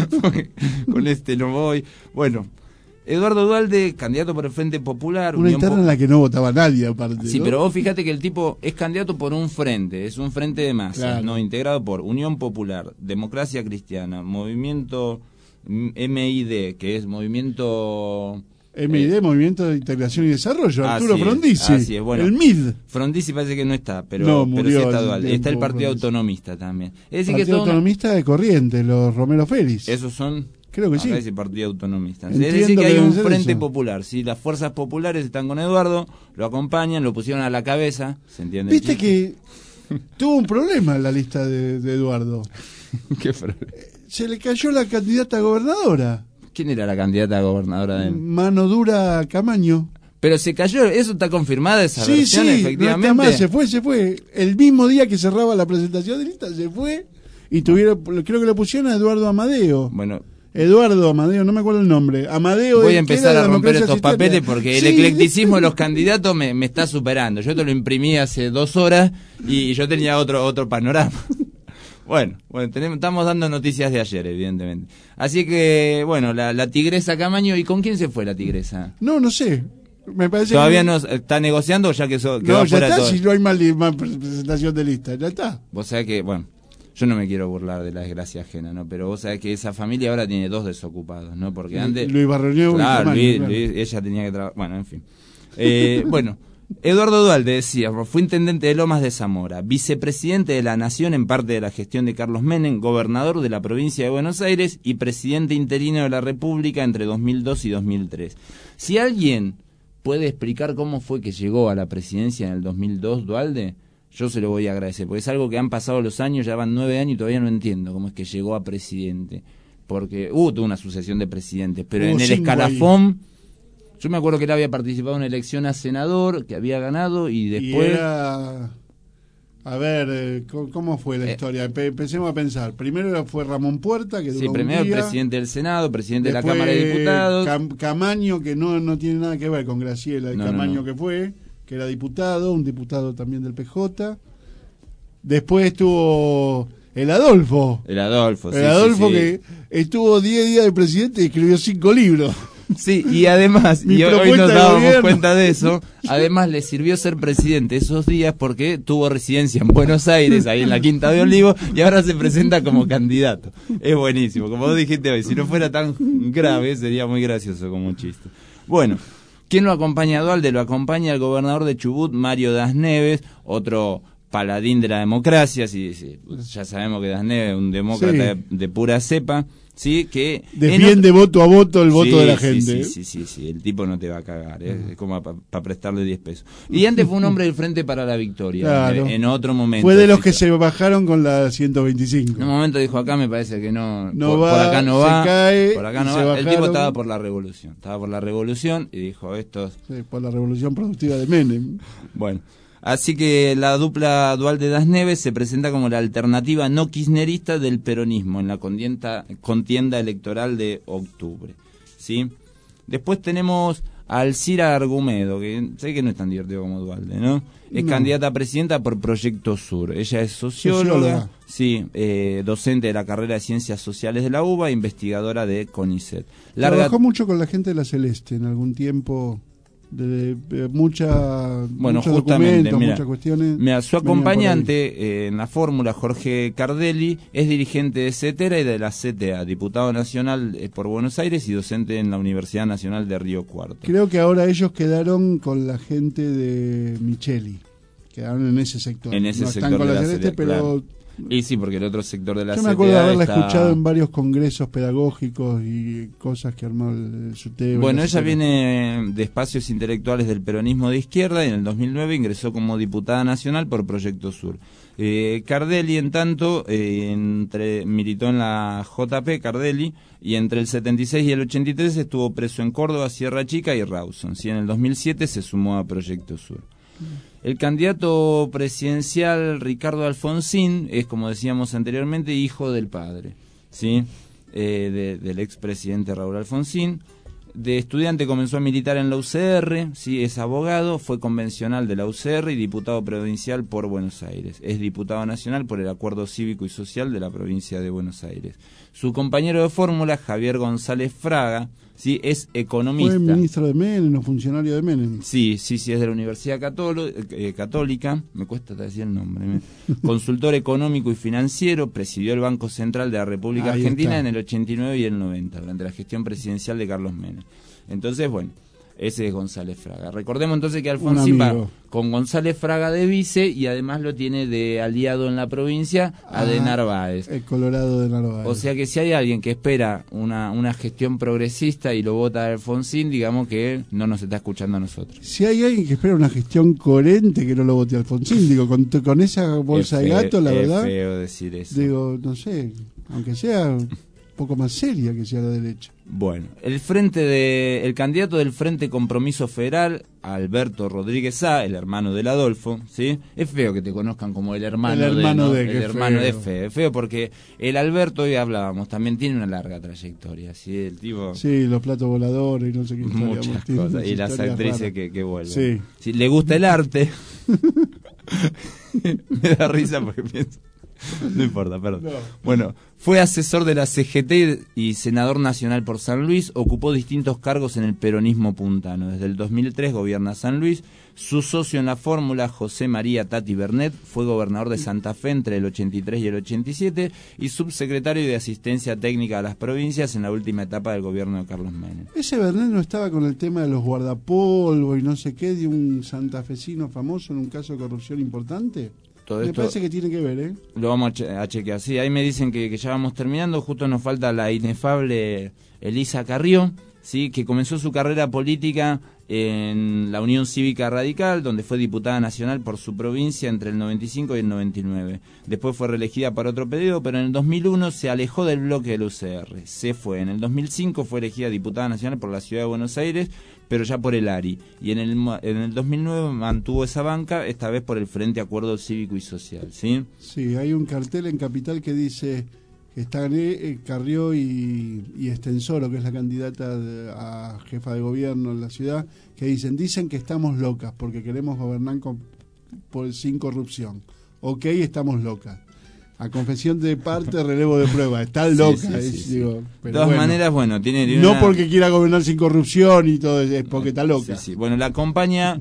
con este no voy. Bueno, Eduardo Duhalde, candidato por el Frente Popular. Una interna en la que no votaba nadie, aparte. Sí, ¿no? pero vos fíjate que el tipo es candidato por un frente, es un frente de masas, claro, ¿no? Integrado por Unión Popular, Democracia Cristiana, Movimiento MID, que es Movimiento... Movimiento de Integración y Desarrollo, Arturo Frondizi. Así es, bueno. El MID. Frondizi parece que no está, pero, no, pero sí está Duhalde. Está el Partido Autonomista también. Es decir, Partido Autonomista de Corrientes, los Romero Félix. Esos son... Creo que sí. Ese Partido Autonomista. Es decir, que hay un frente popular. ¿Sí? Las fuerzas populares están con Eduardo, lo acompañan, lo pusieron a la cabeza. ¿Se entiende? Viste que tuvo un problema en la lista de Eduardo. ¿Qué problema? Se le cayó la candidata a gobernadora. ¿Quién era la candidata a gobernadora de él? Mano Dura Camaño. Pero se cayó, eso está confirmada, esa versión, efectivamente. No está más, se fue. El mismo día que cerraba la presentación de lista, se fue. Y creo que le pusieron a Eduardo Amadeo. Bueno. Eduardo Amadeo, no me acuerdo el nombre. Amadeo. Voy a empezar a romper estos papeles porque el eclecticismo de los candidatos me está superando. Yo te lo imprimí hace 2 horas y yo tenía otro panorama. Bueno, estamos dando noticias de ayer, evidentemente. Así que, bueno, la tigresa Camaño. ¿Y con quién se fue la tigresa? No sé. Me parece ¿Todavía que... no está negociando o ya que no, ya está, todo? Si no hay más presentación de lista, ya está. Vos sabés que, bueno, yo no me quiero burlar de la desgracia ajena, ¿no? Pero vos sabés que esa familia ahora tiene 2 desocupados, ¿no? Porque antes... Luis Barroñeo claro, Luis, ella tenía que trabajar... Bueno, en fin. Bueno, Eduardo Duhalde, decía, fue intendente de Lomas de Zamora, vicepresidente de la Nación en parte de la gestión de Carlos Menem, gobernador de la provincia de Buenos Aires y presidente interino de la República entre 2002 y 2003. Si alguien puede explicar cómo fue que llegó a la presidencia en el 2002, Duhalde... Yo se lo voy a agradecer, porque es algo que han pasado los años, ya van 9 años y todavía no entiendo cómo es que llegó a presidente. Porque tuvo una sucesión de presidentes, pero en el escalafón, yo me acuerdo que él había participado en una elección a senador, que había ganado y después... Y era... A ver, ¿cómo fue la historia? Empecemos a pensar. Primero fue Ramón Puerta, que duró primero un día. Presidente del Senado, presidente Después, de la Cámara de Diputados. Camaño, que no tiene nada que ver con Graciela, Camaño que fue... que era diputado, un diputado también del PJ. Después estuvo El Adolfo. El Adolfo, sí. El Adolfo sí, sí. que estuvo 10 días de presidente y escribió 5 libros. Sí, y además, Mi y hoy propuesta nos de dábamos gobierno. cuenta de eso, además le sirvió ser presidente esos días porque tuvo residencia en Buenos Aires, ahí en la Quinta de Olivos, y ahora se presenta como candidato. Es buenísimo, como vos dijiste hoy, si no fuera tan grave sería muy gracioso como un chiste. Bueno, ¿quién lo acompaña a Dualde? Lo acompaña el gobernador de Chubut, Mario Das Neves, otro paladín de la democracia, ya sabemos que Das Neves es un demócrata de pura cepa, ¿sí? Que defiende voto a voto el voto de la gente. Sí, el tipo no te va a cagar, es como para prestarle 10 pesos. Y antes fue un hombre del Frente para la Victoria, claro. en otro momento. Fue de los que se bajaron con la 125. En un momento dijo, acá me parece que no va, por acá no va, se cae, por acá no va. El tipo estaba por la revolución, y dijo, estos... Sí, por la revolución productiva de Menem. Bueno. Así que la dupla Dualde-Das Neves se presenta como la alternativa no kirchnerista del peronismo en la contienda electoral de octubre, ¿sí? Después tenemos a Alcira Argumedo, que sé que no es tan divertido como Dualde, ¿no? Es candidata a presidenta por Proyecto Sur. Ella es socióloga, sí, docente de la carrera de Ciencias Sociales de la UBA, investigadora de CONICET. Trabajó mucho con la gente de la Celeste en algún tiempo... de muchos documentos, muchas cuestiones. Mira, su acompañante en la fórmula, Jorge Cardelli, es dirigente de CETERA y de la CTA, diputado nacional por Buenos Aires y docente en la Universidad Nacional de Río Cuarto. Creo que ahora ellos quedaron con la gente de Micheli, quedaron en ese sector. En ese no sector están con de la la Celeste, CTA, pero... claro. Y sí, porque el otro sector de la Yo CTA me acuerdo de haberla está... escuchado en varios congresos pedagógicos y cosas que armó el SUTEBA. Bueno, ella viene de espacios intelectuales del peronismo de izquierda y en el 2009 ingresó como diputada nacional por Proyecto Sur. Cardelli, en tanto, militó en la JP, Cardelli, y entre el 76 y el 83 estuvo preso en Córdoba, Sierra Chica y Rawson. ¿Sí? En el 2007 se sumó a Proyecto Sur. El candidato presidencial Ricardo Alfonsín es, como decíamos anteriormente, hijo del padre, ¿sí? Del expresidente Raúl Alfonsín. De estudiante comenzó a militar en la UCR, ¿sí? Es abogado, fue convencional de la UCR y diputado provincial por Buenos Aires. Es diputado nacional por el Acuerdo Cívico y Social de la provincia de Buenos Aires. Su compañero de fórmula, Javier González Fraga, ¿sí? Es economista. Fue ministro de Menem o funcionario de Menem. Sí, es de la Universidad Católica, me cuesta decir el nombre. Consultor económico y financiero, presidió el Banco Central de la República Argentina en el 89 y el 90, durante la gestión presidencial de Carlos Menem. Entonces, bueno, ese es González Fraga. Recordemos entonces que Alfonsín va con González Fraga de vice y además lo tiene de aliado en la provincia a de Narváez. El Colorado de Narváez. O sea que si hay alguien que espera una gestión progresista y lo vota a Alfonsín, digamos que no nos está escuchando a nosotros. Si hay alguien que espera una gestión coherente, que no lo vote a Alfonsín, digo, con esa bolsa de gato, la verdad. Es feo decir eso. Digo, no sé, aunque sea un poco más seria que sea la derecha. Bueno, el candidato del Frente Compromiso Federal, Alberto Rodríguez Sá, el hermano del Adolfo, ¿sí? Es feo que te conozcan como el hermano de feo. Es feo porque el Alberto, hoy hablábamos, también tiene una larga trayectoria, ¿sí? El tipo... Sí, los platos voladores y no sé qué. Muchas cosas, y las actrices que vuelven. Sí. Le gusta el arte. Me da risa porque pienso... No importa, perdón. No. Bueno, fue asesor de la CGT y senador nacional por San Luis, ocupó distintos cargos en el peronismo puntano. Desde el 2003 gobierna San Luis. Su socio en la fórmula, José María Tati Bernet, fue gobernador de Santa Fe entre el 83 y el 87 y subsecretario de Asistencia Técnica a las provincias en la última etapa del gobierno de Carlos Menem. ¿Ese Bernet no estaba con el tema de los guardapolvo y no sé qué de un santafesino famoso en un caso de corrupción importante? Me parece que tiene que ver, ¿eh? Lo vamos a chequear. Sí, ahí me dicen que ya vamos terminando. Justo nos falta la inefable Elisa Carrió, ¿sí? Que comenzó su carrera política en la Unión Cívica Radical, donde fue diputada nacional por su provincia entre el 95 y el 99. Después fue reelegida para otro periodo, pero en el 2001 se alejó del bloque del UCR. Se fue. En el 2005 fue elegida diputada nacional por la Ciudad de Buenos Aires, pero ya por el ARI. Y en el 2009 mantuvo esa banca, esta vez por el Frente Acuerdo Cívico y Social, ¿sí? Sí, hay un cartel en Capital que dice que está Carrió y Estensoro, que es la candidata a jefa de gobierno en la ciudad, que dicen que estamos locas porque queremos gobernar sin corrupción. Ok, estamos locas. A confesión de parte, relevo de prueba. Está loca. Digo, de pero todas bueno. maneras, bueno, tiene No una... porque quiera gobernar sin corrupción y todo eso, es porque está loca. Bueno, la acompaña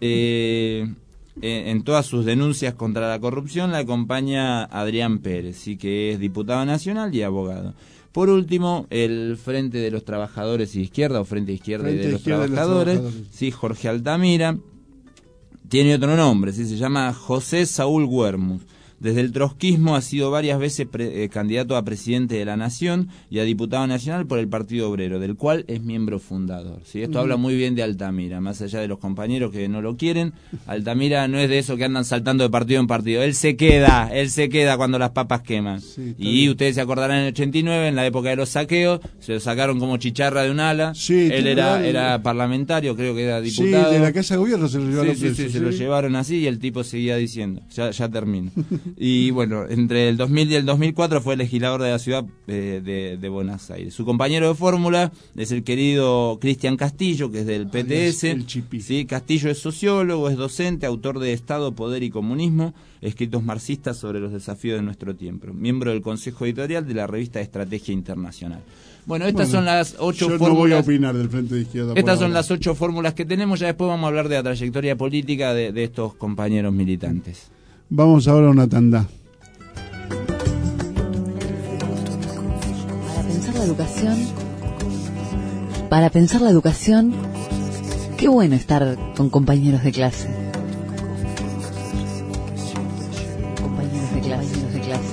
en todas sus denuncias contra la corrupción, la acompaña Adrián Pérez, sí, que es diputado nacional y abogado. Por último, el Frente de los Trabajadores y Izquierda, o Frente Izquierda y de los Trabajadores, sí, Jorge Altamira, tiene otro nombre, sí, se llama José Saúl Huermus. Desde el trotskismo ha sido varias veces candidato a presidente de la Nación y a diputado nacional por el Partido Obrero, del cual es miembro fundador. ¿Sí? Esto habla muy bien de Altamira, más allá de los compañeros que no lo quieren. Altamira no es de esos que andan saltando de partido en partido. Él se queda cuando las papas queman. Sí, y bien. Ustedes se acordarán en el 89, en la época de los saqueos, se lo sacaron como chicharra de un ala. Sí, él era parlamentario, creo que era diputado. Sí, de la Casa de Gobierno se lo llevaron. Se lo llevaron así y el tipo seguía diciendo, ya termino. Y bueno, entre el 2000 y el 2004 fue legislador de la ciudad de Buenos Aires. Su compañero de fórmula es el querido Cristian Castillo, que es del PTS. ¿Sí? Castillo es sociólogo, es docente, autor de Estado, Poder y Comunismo, escritos marxistas sobre los desafíos de nuestro tiempo. Miembro del Consejo Editorial de la revista Estrategia Internacional. Bueno, estas son las 8 fórmulas. Yo no voy a opinar del Frente de Izquierda. Estas son las 8 fórmulas que tenemos. Ya después vamos a hablar de la trayectoria política de estos compañeros militantes. Vamos ahora a una tanda. Para pensar la educación, qué bueno estar con compañeros de clase. Compañeros de clase.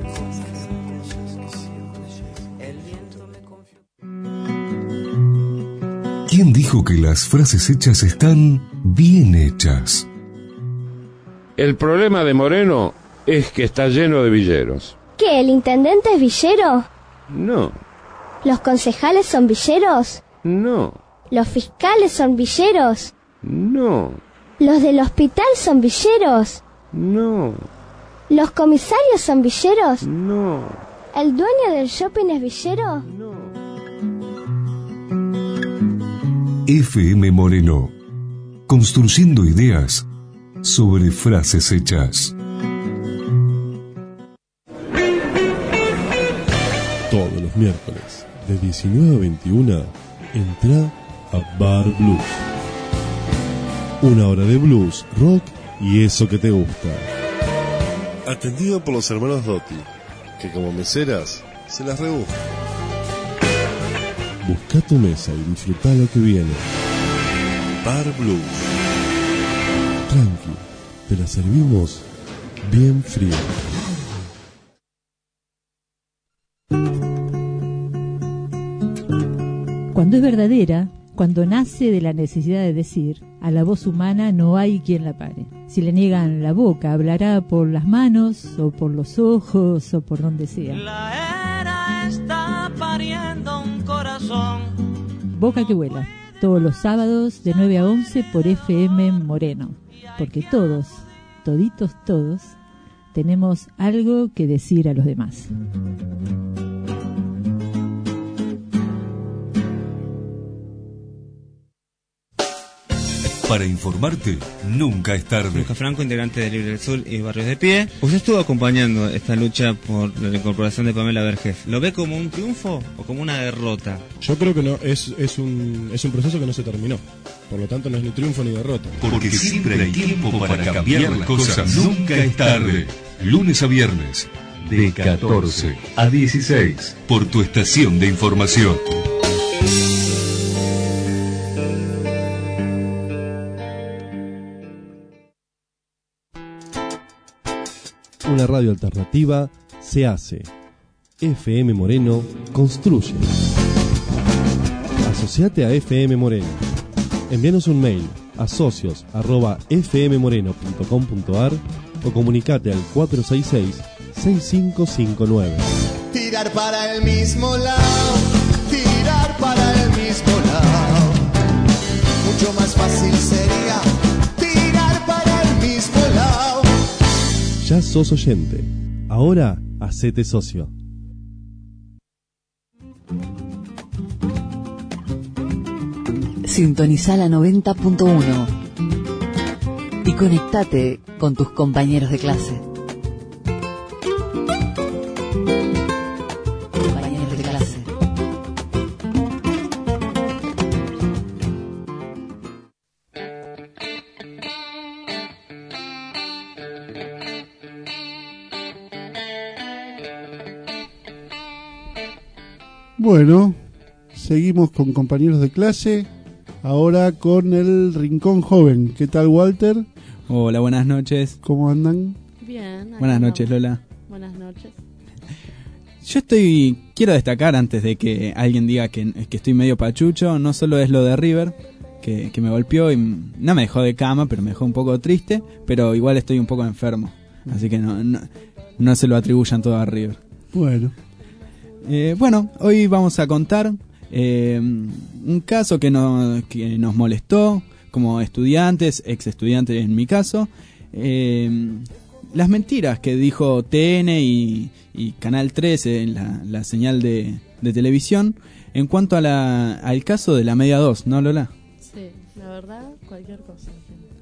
¿Quién dijo que las frases hechas están bien hechas? El problema de Moreno es que está lleno de villeros. ¿Qué, el intendente es villero? No. ¿Los concejales son villeros? No. ¿Los fiscales son villeros? No. ¿Los del hospital son villeros? No. ¿Los comisarios son villeros? No. ¿El dueño del shopping es villero? No. FM Moreno, construyendo ideas sobre frases hechas. Todos los miércoles, de 19 a 21, entra a Bar Blues. Una hora de blues, rock y eso que te gusta. Atendido por los hermanos Dotti, que como meseras se las rebuscan. Busca tu mesa y disfruta lo que viene. Bar Blues. Tranqui, te la servimos bien fría. Cuando es verdadera, cuando nace de la necesidad de decir, a la voz humana no hay quien la pare. Si le niegan la boca, hablará por las manos, o por los ojos, o por donde sea. La era está pariendo un corazón. Boca que vuela, todos los sábados de 9 a 11 por FM Moreno. Porque todos, toditos todos, tenemos algo que decir a los demás. Para informarte, nunca es tarde. Lucas Franco, integrante de Libre del Sur y Barrios de Pie. Usted estuvo acompañando esta lucha por la incorporación de Pamela Vergés. ¿Lo ve como un triunfo o como una derrota? Yo creo que no, es un proceso que no se terminó. Por lo tanto, no es ni triunfo ni derrota. Porque siempre hay tiempo para cambiar las cosas. Nunca es tarde. Lunes a viernes, de 14 a 16, por tu estación de información. Una radio alternativa se hace. FM Moreno construye. Asociate a FM Moreno. Envíanos un mail a socios@fmmoreno.com.ar o comunicate al 466-6559. Tirar para el mismo lado, tirar para el mismo lado. Mucho más fácil sería tirar para el mismo lado. Ya sos oyente. Ahora hacete socio. Sintoniza la 90.1 y conectate con tus compañeros de clase. Bueno, seguimos con compañeros de clase. Ahora con el Rincón Joven. ¿Qué tal, Walter? Hola, buenas noches. ¿Cómo andan? Bien. Buenas noches, Lola. Buenas noches. Yo quiero destacar antes de que alguien diga que estoy medio pachucho, no solo es lo de River, que me golpeó y no me dejó de cama, pero me dejó un poco triste, pero igual estoy un poco enfermo. Así que no se lo atribuyan todo a River. Bueno. Bueno, hoy vamos a contar un caso que nos molestó como estudiantes, ex estudiantes en mi caso, las mentiras que dijo TN y Canal 13 en la señal de televisión en cuanto al caso de la Media 2, ¿no, Lola? Sí, la verdad, cualquier cosa.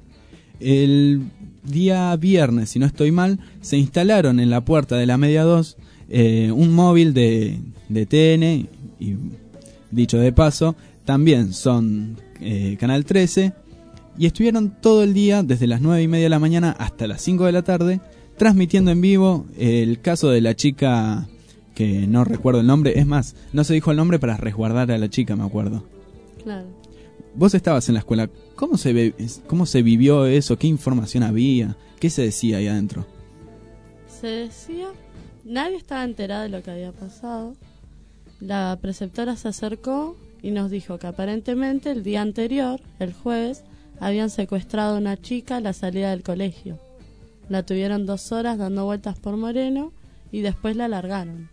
El día viernes, si no estoy mal, se instalaron en la puerta de la Media 2 un móvil de TN y, dicho de paso, también son Canal 13 y estuvieron todo el día desde las 9:30 de la mañana hasta las 5 de la tarde transmitiendo en vivo el caso de la chica que no recuerdo el nombre, es más, no se dijo el nombre para resguardar a la chica, me acuerdo. Claro. Vos estabas en la escuela, ¿cómo se vivió eso? ¿Qué información había? ¿Qué se decía ahí adentro? Se decía, nadie estaba enterado de lo que había pasado. La preceptora se acercó y nos dijo que aparentemente el día anterior, el jueves, habían secuestrado a una chica a la salida del colegio. La tuvieron 2 horas dando vueltas por Moreno y después la largaron.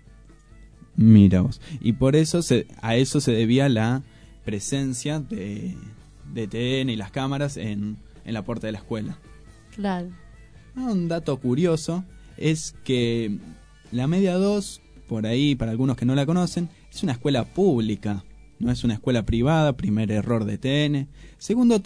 Mira vos. Y por eso a eso se debía la presencia de TN y las cámaras en la puerta de la escuela. Claro. Un dato curioso es que la Media 2, por ahí, para algunos que no la conocen, es una escuela pública, no es una escuela privada. Primer error de TN. Segundo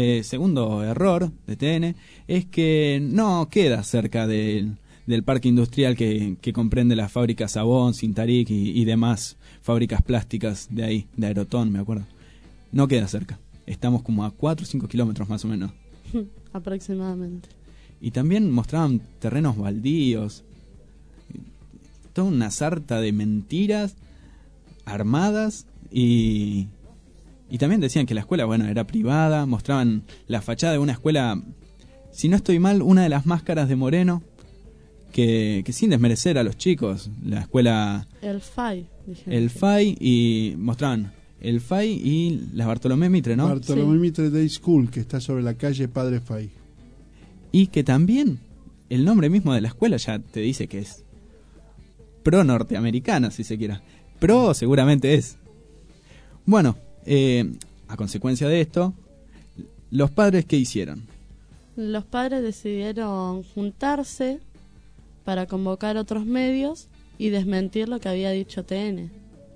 error de TN es que no queda cerca del parque industrial que comprende la fábrica Sabón, Sintaric y demás fábricas plásticas de ahí, de Aerotón, me acuerdo. No queda cerca. Estamos como a 4 o 5 kilómetros más o menos. Aproximadamente. Y también mostraban terrenos baldíos. Toda una sarta de mentiras armadas y también decían que la escuela, bueno, era privada. Mostraban la fachada de una escuela, si no estoy mal, una de las más caras de Moreno, que sin desmerecer a los chicos, la escuela... El FAI. El FAI, y mostraban el FAI y la Bartolomé Mitre, ¿no? Bartolomé Mitre Day School, que está sobre la calle Padre Fay. Y que también el nombre mismo de la escuela ya te dice que es pro norteamericana, si se quiera. Pro seguramente es. Bueno, a consecuencia de esto, ¿los padres qué hicieron? Los padres decidieron juntarse para convocar otros medios y desmentir lo que había dicho TN.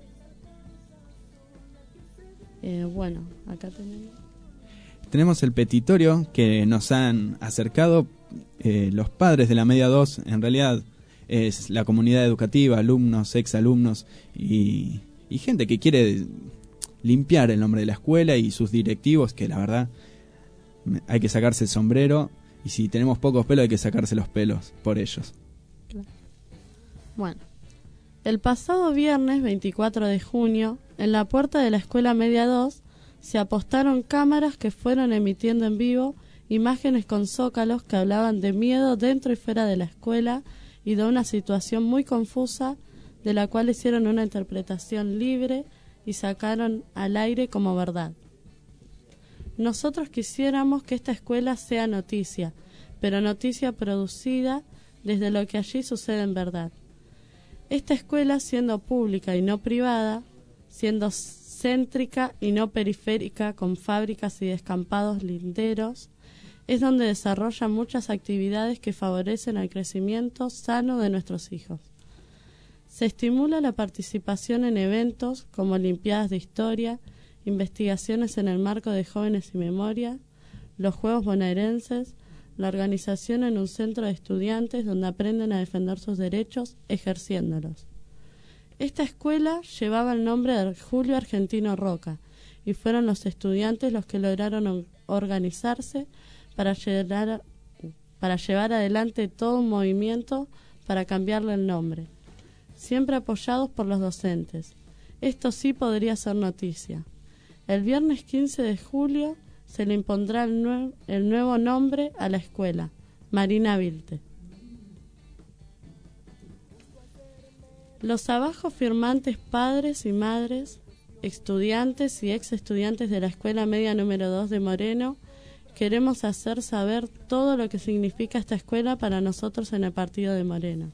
Bueno, acá tenemos el petitorio que nos han acercado los padres de la Media 2. En realidad es la comunidad educativa, alumnos, exalumnos y gente que quiere limpiar el nombre de la escuela y sus directivos, que la verdad hay que sacarse el sombrero, y si tenemos pocos pelos hay que sacarse los pelos por ellos. Claro. Bueno, el pasado viernes 24 de junio, en la puerta de la escuela Media 2, se apostaron cámaras que fueron emitiendo en vivo imágenes con zócalos que hablaban de miedo dentro y fuera de la escuela y de una situación muy confusa de la cual hicieron una interpretación libre y sacaron al aire como verdad. Nosotros quisiéramos que esta escuela sea noticia, pero noticia producida desde lo que allí sucede en verdad. Esta escuela, siendo pública y no privada, siendo céntrica y no periférica, con fábricas y descampados linderos, es donde desarrolla muchas actividades que favorecen el crecimiento sano de nuestros hijos. Se estimula la participación en eventos como Olimpiadas de Historia, investigaciones en el marco de Jóvenes y Memoria, los Juegos Bonaerenses, la organización en un centro de estudiantes donde aprenden a defender sus derechos ejerciéndolos. Esta escuela llevaba el nombre de Julio Argentino Roca y fueron los estudiantes los que lograron organizarse para llevar adelante todo un movimiento para cambiarle el nombre, siempre apoyados por los docentes. Esto sí podría ser noticia. El viernes 15 de julio se le impondrá el nuevo nombre a la escuela, Marina Vilte. Los abajo firmantes padres y madres, estudiantes y ex estudiantes de la Escuela Media número 2 de Moreno, queremos hacer saber todo lo que significa esta escuela para nosotros en el partido de Moreno.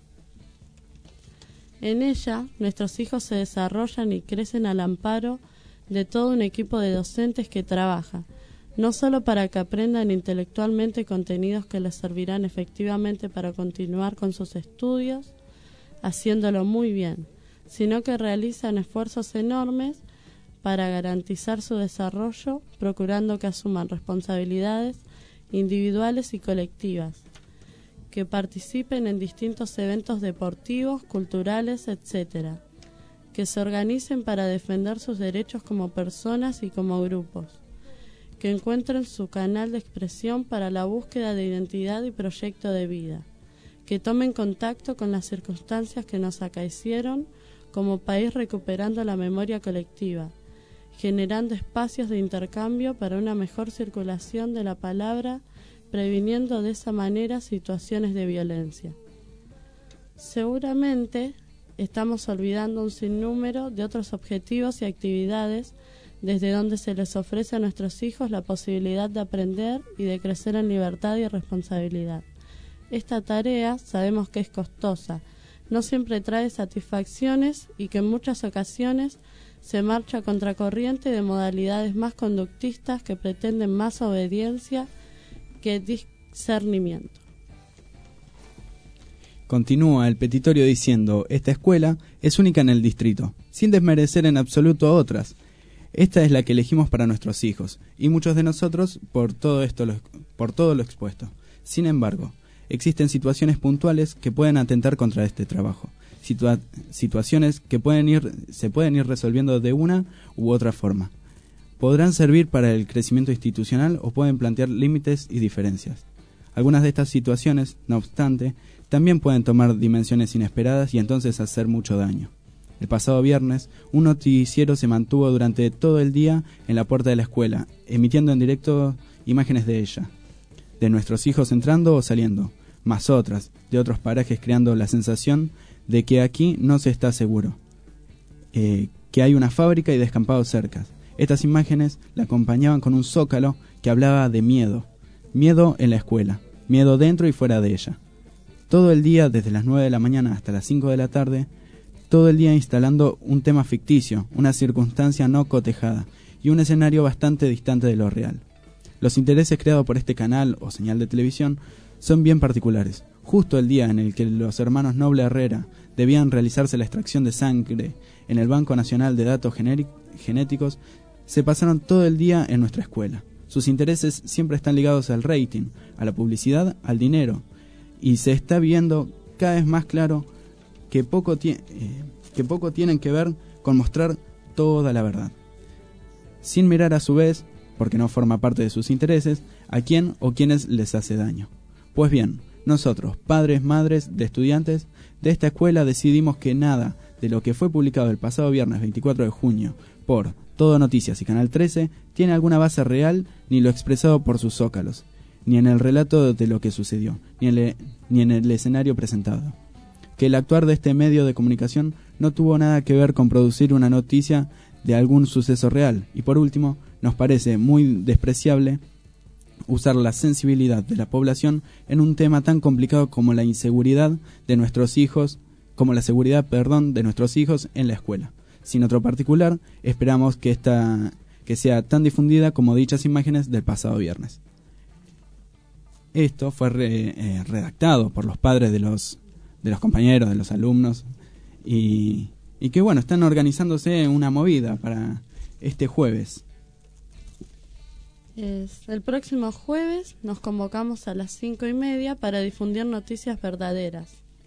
En ella, nuestros hijos se desarrollan y crecen al amparo de todo un equipo de docentes que trabaja, no solo para que aprendan intelectualmente contenidos que les servirán efectivamente para continuar con sus estudios, haciéndolo muy bien, sino que realizan esfuerzos enormes para garantizar su desarrollo, procurando que asuman responsabilidades individuales y colectivas, que participen en distintos eventos deportivos, culturales, etc., que se organicen para defender sus derechos como personas y como grupos, que encuentren su canal de expresión para la búsqueda de identidad y proyecto de vida, que tomen contacto con las circunstancias que nos acaecieron como país, recuperando la memoria colectiva, generando espacios de intercambio para una mejor circulación de la palabra, previniendo de esa manera situaciones de violencia. Seguramente estamos olvidando un sinnúmero de otros objetivos y actividades desde donde se les ofrece a nuestros hijos la posibilidad de aprender y de crecer en libertad y responsabilidad. Esta tarea sabemos que es costosa, no siempre trae satisfacciones y que en muchas ocasiones se marcha a contracorriente de modalidades más conductistas que pretenden más obediencia que discernimiento. Continúa el petitorio diciendo: esta escuela es única en el distrito, sin desmerecer en absoluto a otras. Esta es la que elegimos para nuestros hijos, y muchos de nosotros por todo lo expuesto. Sin embargo, existen situaciones puntuales que pueden atentar contra este trabajo, situaciones que se pueden ir resolviendo de una u otra forma. Podrán servir para el crecimiento institucional o pueden plantear límites y diferencias. Algunas de estas situaciones, no obstante, también pueden tomar dimensiones inesperadas y entonces hacer mucho daño. El pasado viernes, un noticiero se mantuvo durante todo el día en la puerta de la escuela, emitiendo en directo imágenes de ella, de nuestros hijos entrando o saliendo, más otras, de otros parajes, creando la sensación de que aquí no se está seguro, que hay una fábrica y descampados cerca. Estas imágenes la acompañaban con un zócalo que hablaba de miedo en la escuela, miedo dentro y fuera de ella. Todo el día, desde las 9 de la mañana hasta las 5 de la tarde, todo el día instalando un tema ficticio, una circunstancia no cotejada y un escenario bastante distante de lo real. Los intereses creados por este canal o señal de televisión son bien particulares. Justo el día en el que los hermanos Noble Herrera debían realizarse la extracción de sangre en el Banco Nacional de Datos Genéticos, se pasaron todo el día en nuestra escuela. Sus intereses siempre están ligados al rating, a la publicidad, al dinero, y se está viendo cada vez más claro que poco tienen que ver con mostrar toda la verdad, sin mirar a su vez, porque no forma parte de sus intereses, a quién o quiénes les hace daño. Pues bien, nosotros, padres, madres de estudiantes de esta escuela, decidimos que nada de lo que fue publicado el pasado viernes 24 de junio por Todo Noticias y Canal 13 tiene alguna base real, ni lo expresado por sus zócalos, ni en el relato de lo que sucedió, ni en el escenario presentado. Que el actuar de este medio de comunicación no tuvo nada que ver con producir una noticia de algún suceso real. Y por último, nos parece muy despreciable usar la sensibilidad de la población en un tema tan complicado como la inseguridad de nuestros hijos, de nuestros hijos en la escuela. Sin otro particular, esperamos que sea tan difundida como dichas imágenes del pasado viernes. Esto fue redactado por los padres de los compañeros, de los alumnos, y que bueno, están organizándose una movida para este jueves. El próximo jueves nos convocamos a las 5:30 para difundir noticias verdaderas.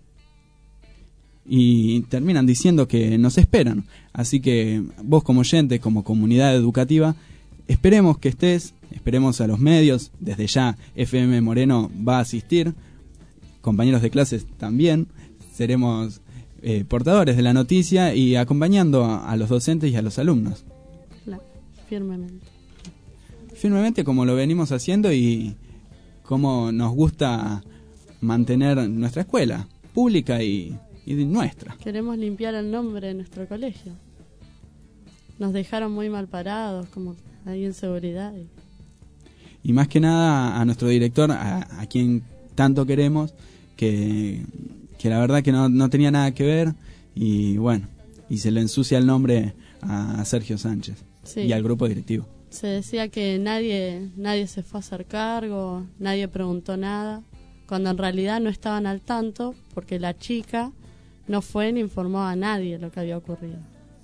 Y terminan diciendo que nos esperan. Así que vos como oyente, como comunidad educativa, esperemos que estés, esperemos a los medios. Desde ya FM Moreno va a asistir, compañeros de clases también. Seremos portadores de la noticia y acompañando a los docentes y a los alumnos. Firmemente. Firmemente, como lo venimos haciendo y como nos gusta mantener nuestra escuela pública y nuestra. Queremos limpiar el nombre de nuestro colegio. Nos dejaron muy mal parados, como ahí en seguridad. Y más que nada a nuestro director, a quien tanto queremos, que la verdad que no tenía nada que ver, y bueno, y se le ensucia el nombre a Sergio Sánchez, sí, y al grupo directivo. Se decía que nadie se fue a hacer cargo, nadie preguntó nada, cuando en realidad no estaban al tanto, porque la chica no fue ni informó a nadie lo que había ocurrido.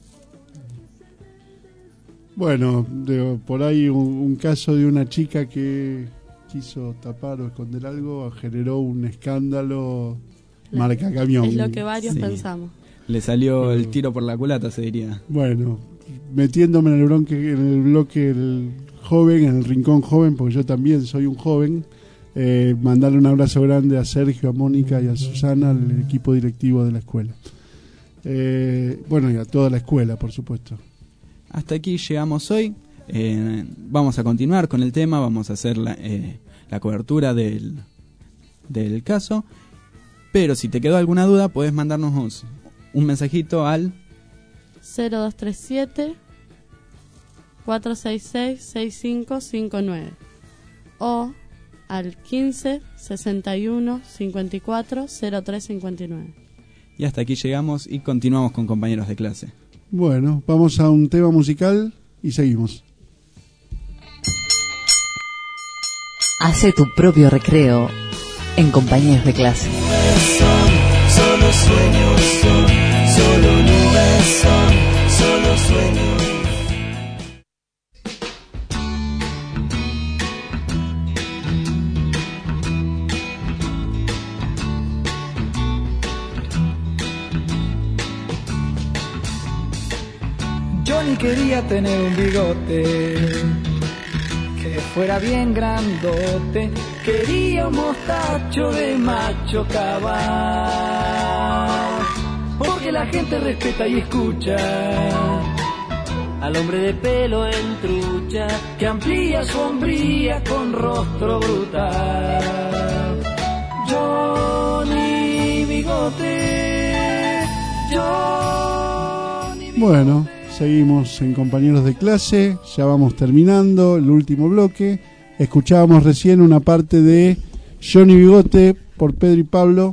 Bueno, por ahí un caso de una chica que quiso tapar o esconder algo generó un escándalo marca camión. Es lo que varios pensamos. Le salió el tiro por la culata, se diría. Bueno, metiéndome en el bloque el joven, en el rincón joven, porque yo también soy un joven, mandarle un abrazo grande a Sergio, a Mónica y a Susana, al equipo directivo de la escuela. Bueno, y a toda la escuela, por supuesto. Hasta aquí llegamos hoy. Vamos a continuar con el tema, vamos a hacer la cobertura del caso. Pero si te quedó alguna duda, puedes mandarnos un mensajito al 0237 466 6559 o al 15 61 54 0359. Y hasta aquí llegamos y continuamos con compañeros de clase. Bueno, vamos a un tema musical y seguimos. Hace tu propio recreo en compañeros de clase. Solo sueños son, solo nubes son, solo sueños. Johnny quería tener un bigote que fuera bien grandote, quería un mostacho de macho cabal, porque la gente respeta y escucha al hombre de pelo en trucha, que amplía su hombría con rostro brutal. Johnny Bigote, Johnny Bigote. Bueno, seguimos en compañeros de clase, ya vamos terminando el último bloque. Escuchábamos recién una parte de Johnny Bigote por Pedro y Pablo.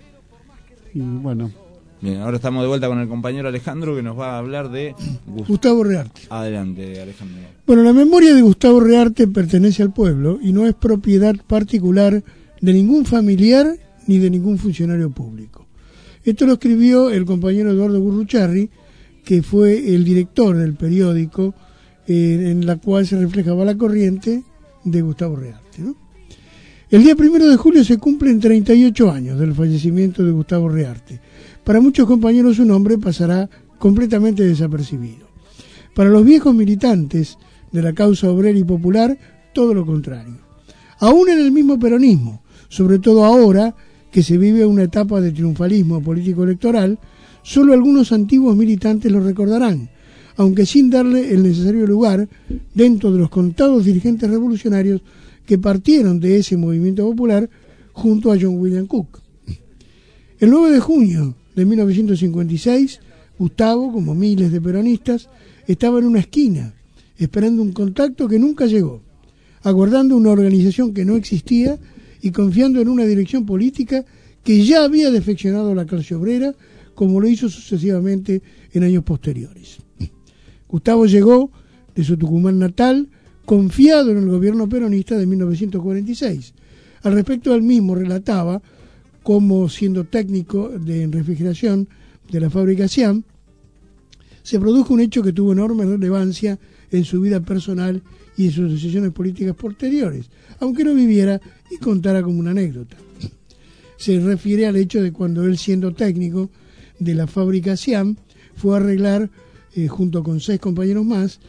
Y bueno. Bien, ahora estamos de vuelta con el compañero Alejandro que nos va a hablar de Gustavo Rearte. Adelante, Alejandro. Bueno, la memoria de Gustavo Rearte pertenece al pueblo y no es propiedad particular de ningún familiar ni de ningún funcionario público. Esto lo escribió el compañero Eduardo Gurrucharri, que fue el director del periódico en la cual se reflejaba la corriente de Gustavo Rearte, ¿no? El día 1 de julio se cumplen 38 años del fallecimiento de Gustavo Rearte. Para muchos compañeros su nombre pasará completamente desapercibido. Para los viejos militantes de la causa obrera y popular, todo lo contrario. Aún en el mismo peronismo, sobre todo ahora que se vive una etapa de triunfalismo político-electoral, solo algunos antiguos militantes lo recordarán, aunque sin darle el necesario lugar dentro de los contados dirigentes revolucionarios que partieron de ese movimiento popular junto a John William Cook. El 9 de junio de 1956, Gustavo, como miles de peronistas, estaba en una esquina, esperando un contacto que nunca llegó, aguardando una organización que no existía y confiando en una dirección política que ya había defeccionado a la clase obrera, como lo hizo sucesivamente en años posteriores. Gustavo llegó de su Tucumán natal, confiado en el gobierno peronista de 1946. Al respecto, él mismo relataba cómo, siendo técnico en refrigeración de la fábrica Siam, se produjo un hecho que tuvo enorme relevancia en su vida personal y en sus decisiones políticas posteriores, aunque no viviera y contara como una anécdota. Se refiere al hecho de cuando él, siendo técnico de la fábrica Siam, fue a arreglar, junto con 6 compañeros más,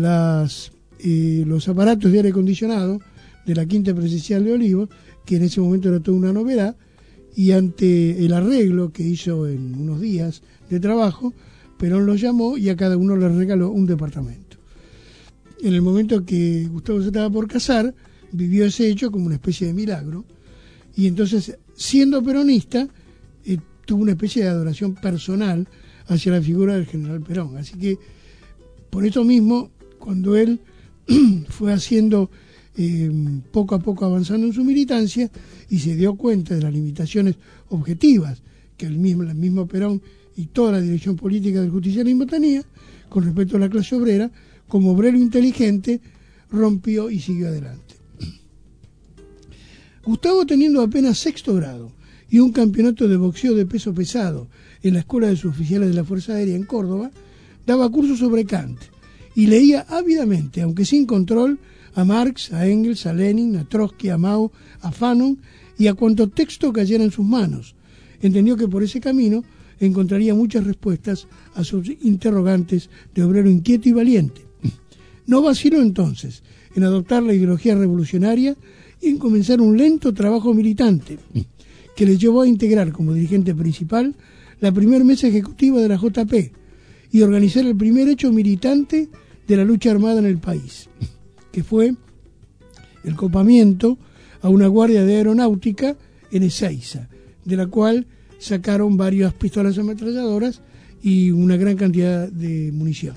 los aparatos de aire acondicionado de la Quinta Presidencial de Olivos, que en ese momento era toda una novedad, y ante el arreglo que hizo en unos días de trabajo, Perón los llamó y a cada uno les regaló un departamento. En el momento que Gustavo se estaba por casar, vivió ese hecho como una especie de milagro, y entonces, siendo peronista, tuvo una especie de adoración personal hacia la figura del general Perón. Así que, por eso mismo, cuando él fue haciendo poco a poco avanzando en su militancia y se dio cuenta de las limitaciones objetivas que el mismo Perón y toda la dirección política del justicialismo tenía con respecto a la clase obrera, como obrero inteligente, rompió y siguió adelante. Gustavo, teniendo apenas 6º grado y un campeonato de boxeo de peso pesado en la Escuela de Suboficiales de la Fuerza Aérea en Córdoba, daba cursos sobre Kant y leía ávidamente, aunque sin control, a Marx, a Engels, a Lenin, a Trotsky, a Mao, a Fanon y a cuanto texto cayera en sus manos. Entendió que por ese camino encontraría muchas respuestas a sus interrogantes de obrero inquieto y valiente. No vaciló entonces en adoptar la ideología revolucionaria y en comenzar un lento trabajo militante que le llevó a integrar como dirigente principal la primera mesa ejecutiva de la JP y organizar el primer hecho militante de la lucha armada en el país, que fue el copamiento a una guardia de aeronáutica en Ezeiza, de la cual sacaron varias pistolas ametralladoras y una gran cantidad de munición.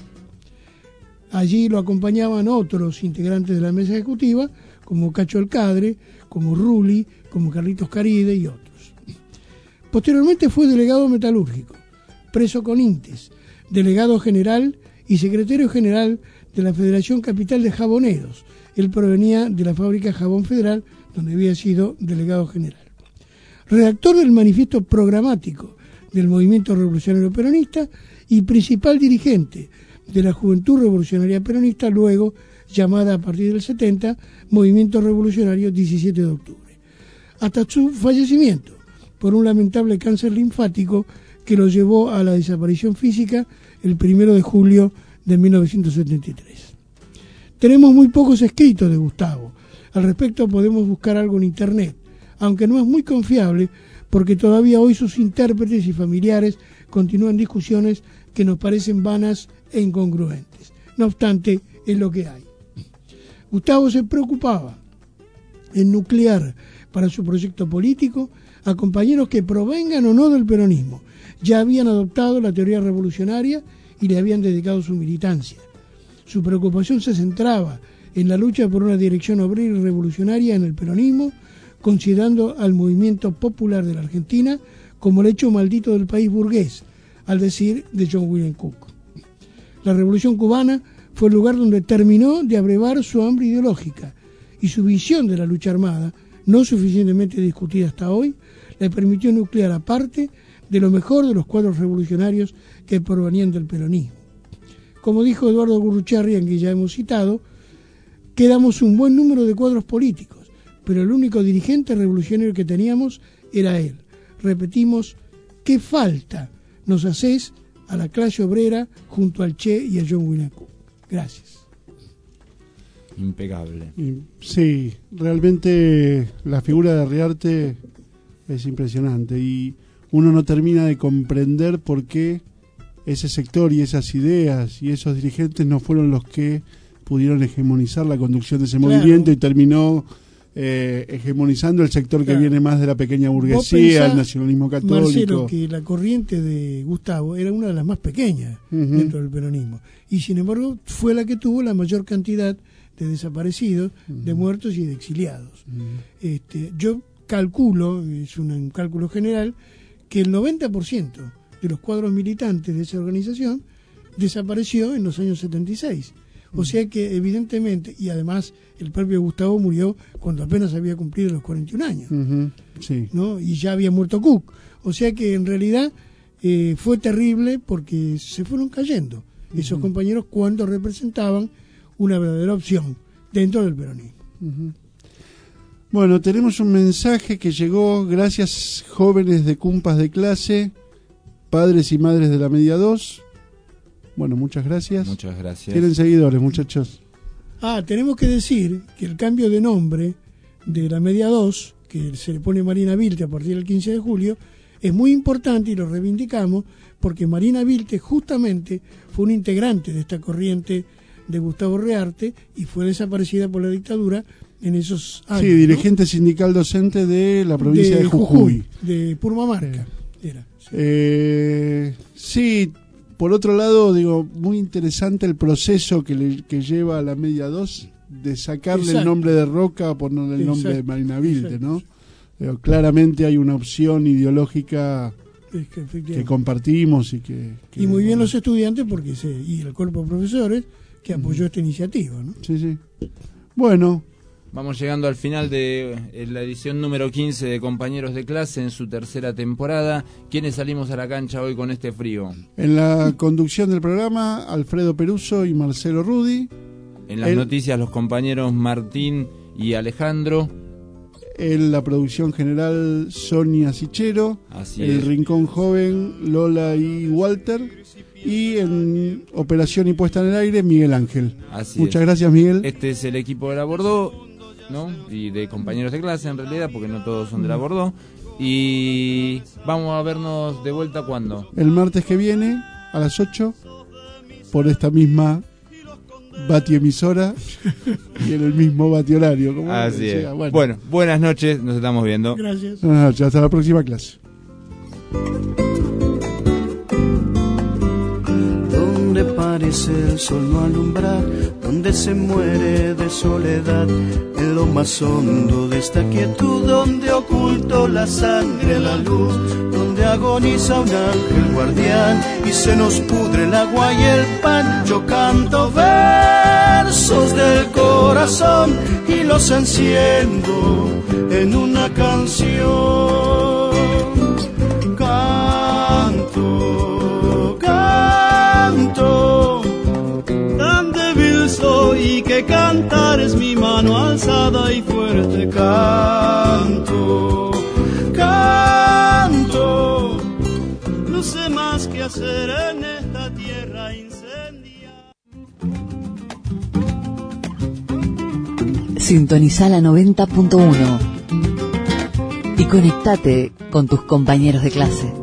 Allí lo acompañaban otros integrantes de la mesa ejecutiva, como Cacho El Cadre, como Rulli, como Carlitos Caride y otros. Posteriormente fue delegado metalúrgico, preso con Intes, delegado general y secretario general de la Federación Capital de Jaboneros. Él provenía de la fábrica Jabón Federal, donde había sido delegado general. Redactor del manifiesto programático del Movimiento Revolucionario Peronista y principal dirigente de la Juventud Revolucionaria Peronista, luego llamada a partir del 70 Movimiento Revolucionario 17 de octubre, hasta su fallecimiento por un lamentable cáncer linfático que lo llevó a la desaparición física el 1 de julio de 1973. Tenemos muy pocos escritos de Gustavo. Al respecto podemos buscar algo en internet, aunque no es muy confiable porque todavía hoy sus intérpretes y familiares continúan discusiones que nos parecen vanas e incongruentes. No obstante, es lo que hay. Gustavo se preocupaba en nuclear para su proyecto político a compañeros que provengan o no del peronismo. Ya habían adoptado la teoría revolucionaria y le habían dedicado su militancia. Su preocupación se centraba en la lucha por una dirección obrera y revolucionaria en el peronismo, considerando al movimiento popular de la Argentina como el hecho maldito del país burgués, al decir de John William Cook. La Revolución Cubana fue el lugar donde terminó de abrevar su hambre ideológica, y su visión de la lucha armada, no suficientemente discutida hasta hoy, le permitió nuclear aparte de lo mejor de los cuadros revolucionarios que provenían del peronismo. Como dijo Eduardo Gurruchaga, en que ya hemos citado, quedamos un buen número de cuadros políticos, pero el único dirigente revolucionario que teníamos era él. Repetimos, ¿qué falta nos hacés a la clase obrera junto al Che y a John William Cook? Gracias. Impecable. Sí, realmente la figura de Riarte es impresionante y uno no termina de comprender por qué ese sector y esas ideas y esos dirigentes no fueron los que pudieron hegemonizar la conducción de ese movimiento y terminó hegemonizando el sector que viene más de la pequeña burguesía, el nacionalismo católico. Marcelo, que la corriente de Gustavo era una de las más pequeñas dentro del peronismo y sin embargo fue la que tuvo la mayor cantidad de desaparecidos, de muertos y de exiliados. Yo calculo, es un cálculo general, que el 90% de los cuadros militantes de esa organización desapareció en los años 76. O sea que evidentemente, y además el propio Gustavo murió cuando apenas había cumplido los 41 años, sí, ¿no? Y ya había muerto Cook. O sea que en realidad fue terrible porque se fueron cayendo esos compañeros cuando representaban una verdadera opción dentro del peronismo. Bueno, tenemos un mensaje que llegó, gracias jóvenes de Cumpas de clase, padres y madres de la Media 2. Bueno, muchas gracias. Muchas gracias. Tienen seguidores, muchachos. Tenemos que decir que el cambio de nombre de la Media 2, que se le pone Marina Vilte a partir del 15 de julio, es muy importante y lo reivindicamos porque Marina Vilte justamente fue un integrante de esta corriente de Gustavo Rearte y fue desaparecida por la dictadura en esos años. Sí, dirigente sindical docente de la provincia de Jujuy. De Purmamarca. Era. Sí, por otro lado, digo, muy interesante el proceso que lleva a la Media 2 de sacarle el nombre de Roca a ponerle el nombre de Marina Vilte, ¿no? Pero claramente hay una opción ideológica que compartimos y que y muy bien los estudiantes porque y el cuerpo de profesores que apoyó esta iniciativa, ¿no? Sí. Bueno, vamos llegando al final de la edición número 15 de Compañeros de Clase en su tercera temporada. ¿Quiénes salimos a la cancha hoy con este frío? En la conducción del programa, Alfredo Peruso y Marcelo Rudi. En las noticias, los compañeros Martín y Alejandro. En la producción general, Sonia Sichero. Así el es. Rincón Joven, Lola y Walter. Y en operación y puesta en el aire, Miguel Ángel. Muchas gracias, Miguel. Este es el equipo de la Bordeaux, ¿no? Y de compañeros de clase, en realidad, porque no todos son de la Bordeaux. Y vamos a vernos de vuelta, ¿cuándo? El martes que viene, a las 8, por esta misma batiemisora y en el mismo batiorario. Así es. Bueno, buenas noches, nos estamos viendo. Gracias. Buenas noches, hasta la próxima clase. Donde parece el sol no alumbrar, donde se muere de soledad, en lo más hondo de esta quietud, donde ocultó la sangre la luz, donde agoniza un ángel guardián y se nos pudre el agua y el pan. Yo canto versos del corazón y los enciendo en una canción. Tan débil soy que cantar es mi mano alzada y fuerte. Canto, no sé más que hacer en esta tierra incendiada. Sintoniza la 90.1 y conectate con tus compañeros de clase.